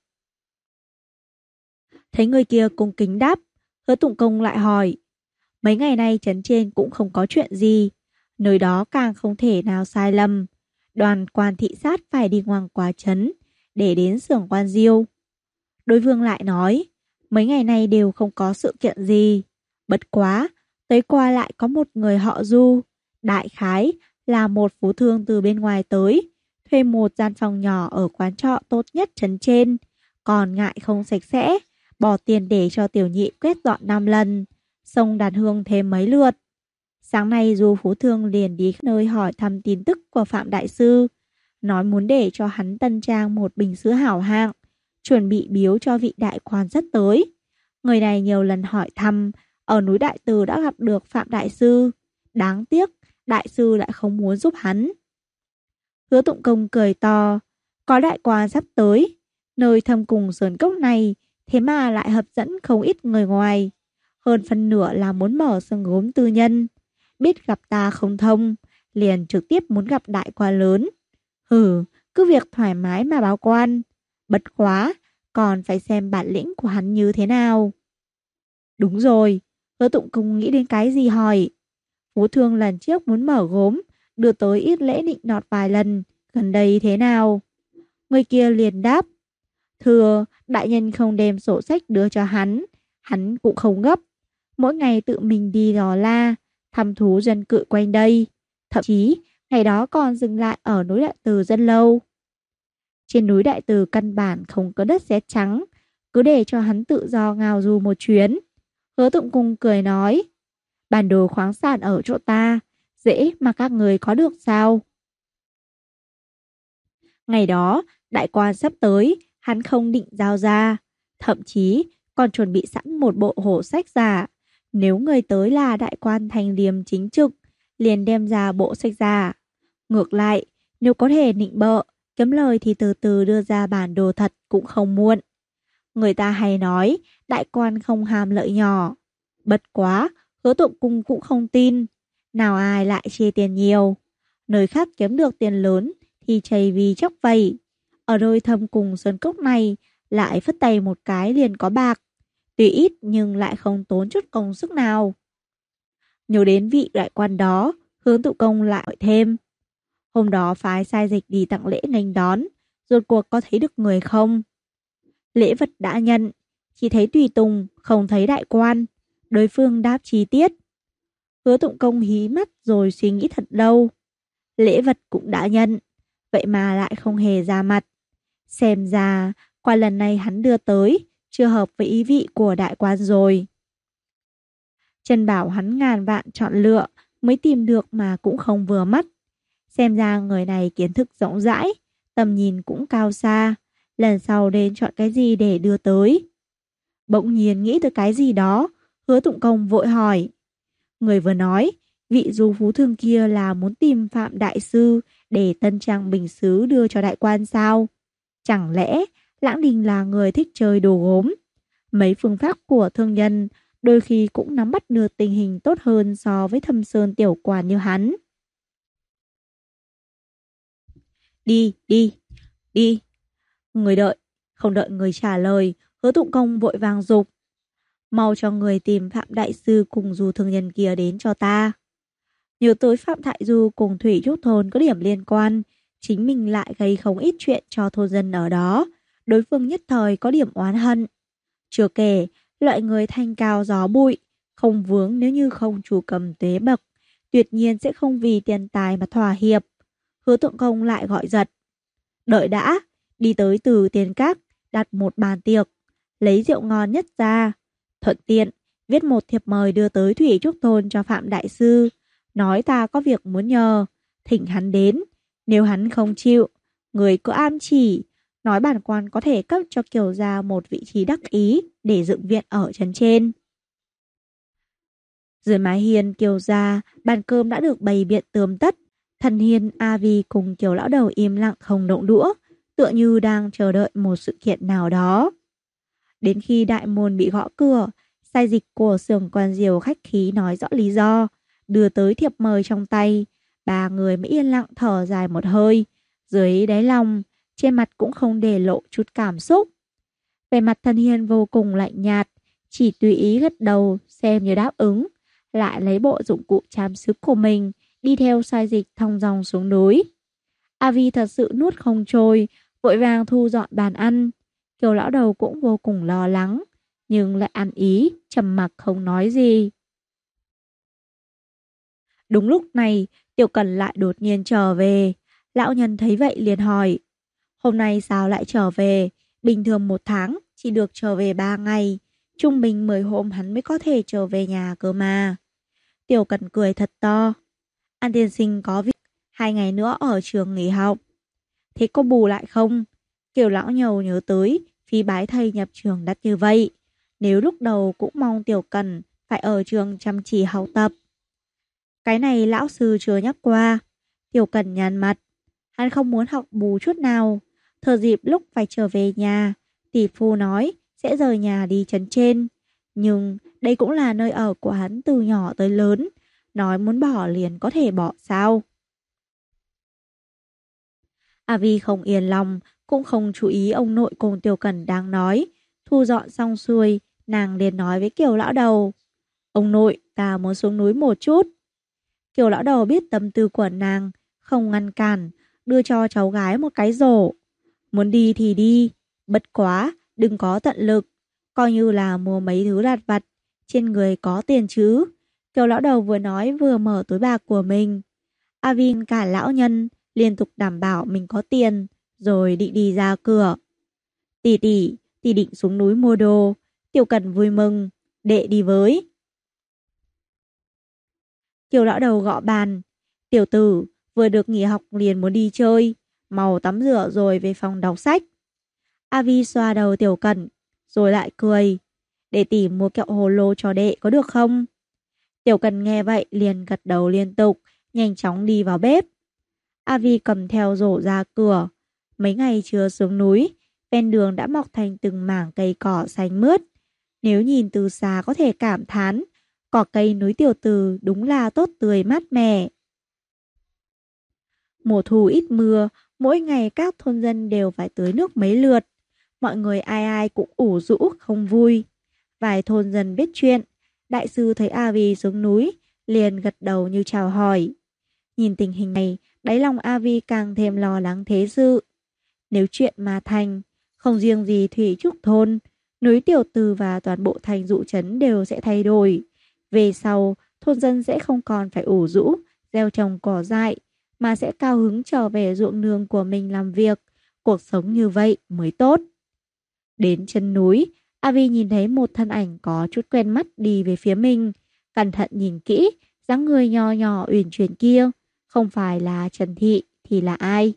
Thấy người kia cung kính đáp, Hứa Tụng Công lại hỏi. Mấy ngày nay trấn trên cũng không có chuyện gì, nơi đó càng không thể nào sai lầm. Đoàn quan thị sát phải đi ngang qua trấn để đến xưởng Quan Diêu. Đối phương lại nói, mấy ngày nay đều không có sự kiện gì. Bất quá, tới qua lại có một người họ Du, đại khái là một phú thương từ bên ngoài tới, thuê một gian phòng nhỏ ở quán trọ tốt nhất trấn trên, còn ngại không sạch sẽ, bỏ tiền để cho tiểu nhị quét dọn 5 lần, xong đàn hương thêm mấy lượt. Sáng nay Du phú thương liền đi khắp nơi hỏi thăm tin tức của Phạm Đại Sư, nói muốn để cho hắn tân trang một bình sữa hảo hạng, chuẩn bị biếu cho vị đại quan sắp tới. Người này nhiều lần hỏi thăm, ở núi Đại Từ đã gặp được Phạm Đại Sư. Đáng tiếc, Đại Sư lại không muốn giúp hắn. Hứa Tụng Công cười to, có đại quan sắp tới, nơi thâm cùng sơn cốc này, thế mà lại hấp dẫn không ít người ngoài. Hơn phân nửa là muốn mở xưởng gốm tư nhân. Biết gặp ta không thông, liền trực tiếp muốn gặp đại quan lớn. Hừ, cứ việc thoải mái mà báo quan. Bất quá, còn phải xem bản lĩnh của hắn như thế nào. Đúng rồi, Hứa Tụng Công nghĩ đến cái gì hỏi. Phú thương lần trước muốn mở gốm, đưa tới ít lễ nịnh nọt vài lần, gần đây thế nào? Người kia liền đáp. Thưa, đại nhân không đem sổ sách đưa cho hắn cũng không gấp. Mỗi ngày tự mình đi dò la, thăm thú dân cư quanh đây. Thậm chí, ngày đó còn dừng lại ở núi Đại Từ rất lâu. Trên núi Đại Từ căn bản không có đất sét trắng, cứ để cho hắn tự do ngao du một chuyến. Hứa Tụng Cung cười nói, bản đồ khoáng sản ở chỗ ta, dễ mà các người có được sao? Ngày đó, đại quan sắp tới, hắn không định giao ra, thậm chí còn chuẩn bị sẵn một bộ hồ sách giả. Nếu người tới là đại quan thành liêm chính trực, liền đem ra bộ sách giả. Ngược lại, nếu có thể nịnh bợ, kiếm lời thì từ từ đưa ra bản đồ thật cũng không muộn. Người ta hay nói, đại quan không ham lợi nhỏ. Bất quá, Hứa Tụng Cung cũng không tin. Nào ai lại chê tiền nhiều. Nơi khác kiếm được tiền lớn thì chày vì chóc vầy. Ở nơi thâm cùng sơn cốc này lại phất tay một cái liền có bạc. Tuy ít nhưng lại không tốn chút công sức nào. Nhớ đến vị đại quan đó, Hướng Tụ Công lại hỏi thêm. Hôm đó phái sai dịch đi tặng lễ nghênh đón, rốt cuộc có thấy được người không? Lễ vật đã nhận, chỉ thấy tùy tùng, không thấy đại quan. Đối phương đáp chi tiết. Hứa Tụng Công hí mắt rồi suy nghĩ thật lâu. Lễ vật cũng đã nhận, vậy mà lại không hề ra mặt. Xem ra, qua lần này hắn đưa tới, chưa hợp với ý vị của đại quan rồi. Trần bảo hắn ngàn vạn chọn lựa, mới tìm được mà cũng không vừa mắt. Xem ra người này kiến thức rộng rãi, tầm nhìn cũng cao xa. Lần sau nên chọn cái gì để đưa tới. Bỗng nhiên nghĩ tới cái gì đó, Hứa Tụng Công vội hỏi. Người vừa nói, vị du phú thương kia là muốn tìm Phạm Đại Sư để tân trang bình sứ đưa cho đại quan sao? Chẳng lẽ Lãng Đình là người thích chơi đồ gốm? Mấy phương pháp của thương nhân đôi khi cũng nắm bắt được tình hình tốt hơn so với thâm sơn tiểu quản như hắn. Đi, đi, đi. Người đợi, không đợi người trả lời, Hứa Tụng Công vội vàng dục. Mau cho người tìm Phạm Đại Sư cùng Du thương nhân kia đến cho ta. Nhớ tới Phạm Đại Du cùng Thủy Trúc Thôn có điểm liên quan, chính mình lại gây không ít chuyện cho thôn dân ở đó. Đối phương nhất thời có điểm oán hận. Chưa kể, loại người thanh cao gió bụi, không vướng nếu như không chủ cầm tế bậc, tuyệt nhiên sẽ không vì tiền tài mà thỏa hiệp. Hứa Tượng Công lại gọi giật. Đợi đã, đi tới Từ Tiên Các, đặt một bàn tiệc, lấy rượu ngon nhất ra. Thuận tiện, viết một thiệp mời đưa tới Thủy Trúc Thôn cho Phạm Đại Sư, nói ta có việc muốn nhờ, thỉnh hắn đến. Nếu hắn không chịu, người cứ am chỉ, nói bản quan có thể cấp cho Kiều gia một vị trí đắc ý để dựng viện ở trấn trên. Dưới mái hiên Kiều gia, bàn cơm đã được bày biện tươm tất. Thần Hiên, A Vi cùng Kiều lão đầu im lặng không động đũa, tựa như đang chờ đợi một sự kiện nào đó. Đến khi đại môn bị gõ cửa, sai dịch của xưởng quan diều khách khí nói rõ lý do, đưa tới thiệp mời trong tay. Ba người mới yên lặng thở dài một hơi, dưới đáy lòng, trên mặt cũng không để lộ chút cảm xúc. Về mặt Thần Hiên vô cùng lạnh nhạt, chỉ tùy ý gật đầu xem như đáp ứng, lại lấy bộ dụng cụ chám sứ của mình, đi theo sai dịch thong dong xuống núi. A Vi thật sự nuốt không trôi, vội vàng thu dọn bàn ăn. Kiều lão đầu cũng vô cùng lo lắng, nhưng lại ăn ý, trầm mặc không nói gì. Đúng lúc này, Tiểu Cần lại đột nhiên trở về. Lão nhân thấy vậy liền hỏi, hôm nay sao lại trở về? Bình thường 1 tháng chỉ được trở về 3 ngày, trung bình 10 hôm hắn mới có thể trở về nhà cơ mà. Tiểu Cần cười thật to. An tiên sinh có việc, 2 ngày nữa ở trường nghỉ học. Thế có bù lại không? Kiều lão nhầu nhớ tới phí bái thầy nhập trường đắt như vậy. Nếu lúc đầu cũng mong Tiểu Cần phải ở trường chăm chỉ học tập. Cái này lão sư chưa nhắc qua. Tiểu Cần nhàn mặt. Hắn không muốn học bù chút nào. Thừa dịp lúc phải trở về nhà, tỷ phu nói sẽ rời nhà đi trấn trên. Nhưng đây cũng là nơi ở của hắn từ nhỏ tới lớn. Nói muốn bỏ liền có thể bỏ sao? A Vi không yên lòng, cũng không chú ý ông nội cùng Tiểu Cần đang nói. Thu dọn xong xuôi, nàng liền nói với Kiều lão đầu. Ông nội, ta muốn xuống núi một chút. Kiều lão đầu biết tâm tư của nàng, không ngăn cản, đưa cho cháu gái một cái rổ. Muốn đi thì đi, bất quá, đừng có tận lực, coi như là mua mấy thứ lặt vặt, trên người có tiền chứ. Kiều lão đầu vừa nói vừa mở túi bạc của mình. A Vin cả lão nhân liên tục đảm bảo mình có tiền, rồi định đi ra cửa. Tỷ tỷ, tỷ định xuống núi mua đồ. Tiểu Cần vui mừng, đệ đi với. Kiều lão đầu gõ bàn. Tiểu tử, vừa được nghỉ học liền muốn đi chơi, mau tắm rửa rồi về phòng đọc sách. A Vi xoa đầu Tiểu Cần, rồi lại cười. Để tỷ mua kẹo hồ lô cho đệ có được không? Tiểu Cần nghe vậy liền gật đầu liên tục, nhanh chóng đi vào bếp. A Vi cầm theo rổ ra cửa. Mấy ngày chưa xuống núi, ven đường đã mọc thành từng mảng cây cỏ xanh mướt. Nếu nhìn từ xa có thể cảm thán, cỏ cây núi Tiểu Từ đúng là tốt tươi mát mẻ. Mùa thu ít mưa, mỗi ngày các thôn dân đều phải tưới nước mấy lượt. Mọi người ai ai cũng ủ rũ không vui. Vài thôn dân biết chuyện, đại sư thấy A Vi xuống núi, liền gật đầu như chào hỏi. Nhìn tình hình này, đáy lòng A Vi càng thêm lo lắng thế sự. Nếu chuyện mà thành, không riêng gì Thủy Trúc Thôn, núi Tiểu Từ và toàn bộ thành Dụ Trấn đều sẽ thay đổi. Về sau, thôn dân sẽ không còn phải ủ rũ, gieo trồng cỏ dại, mà sẽ cao hứng trở về ruộng nương của mình làm việc. Cuộc sống như vậy mới tốt. Đến chân núi, A Vi nhìn thấy một thân ảnh có chút quen mắt đi về phía mình. Cẩn thận nhìn kỹ, dáng người nho nhỏ uyển chuyển kia, không phải là Trần Thị thì là ai?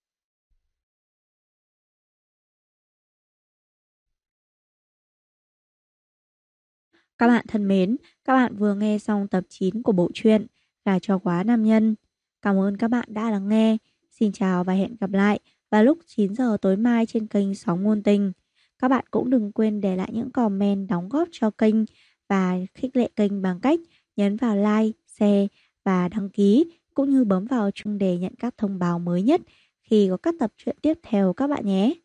Các bạn thân mến, các bạn vừa nghe xong tập 9 của bộ truyện Gà Chó Quá Nam Nhân. Cảm ơn các bạn đã lắng nghe. Xin chào và hẹn gặp lại vào lúc 9 giờ tối mai trên kênh Sóng Ngôn Tình. Các bạn cũng đừng quên để lại những comment đóng góp cho kênh và khích lệ kênh bằng cách nhấn vào like, share và đăng ký, cũng như bấm vào chuông để nhận các thông báo mới nhất khi có các tập truyện tiếp theo các bạn nhé.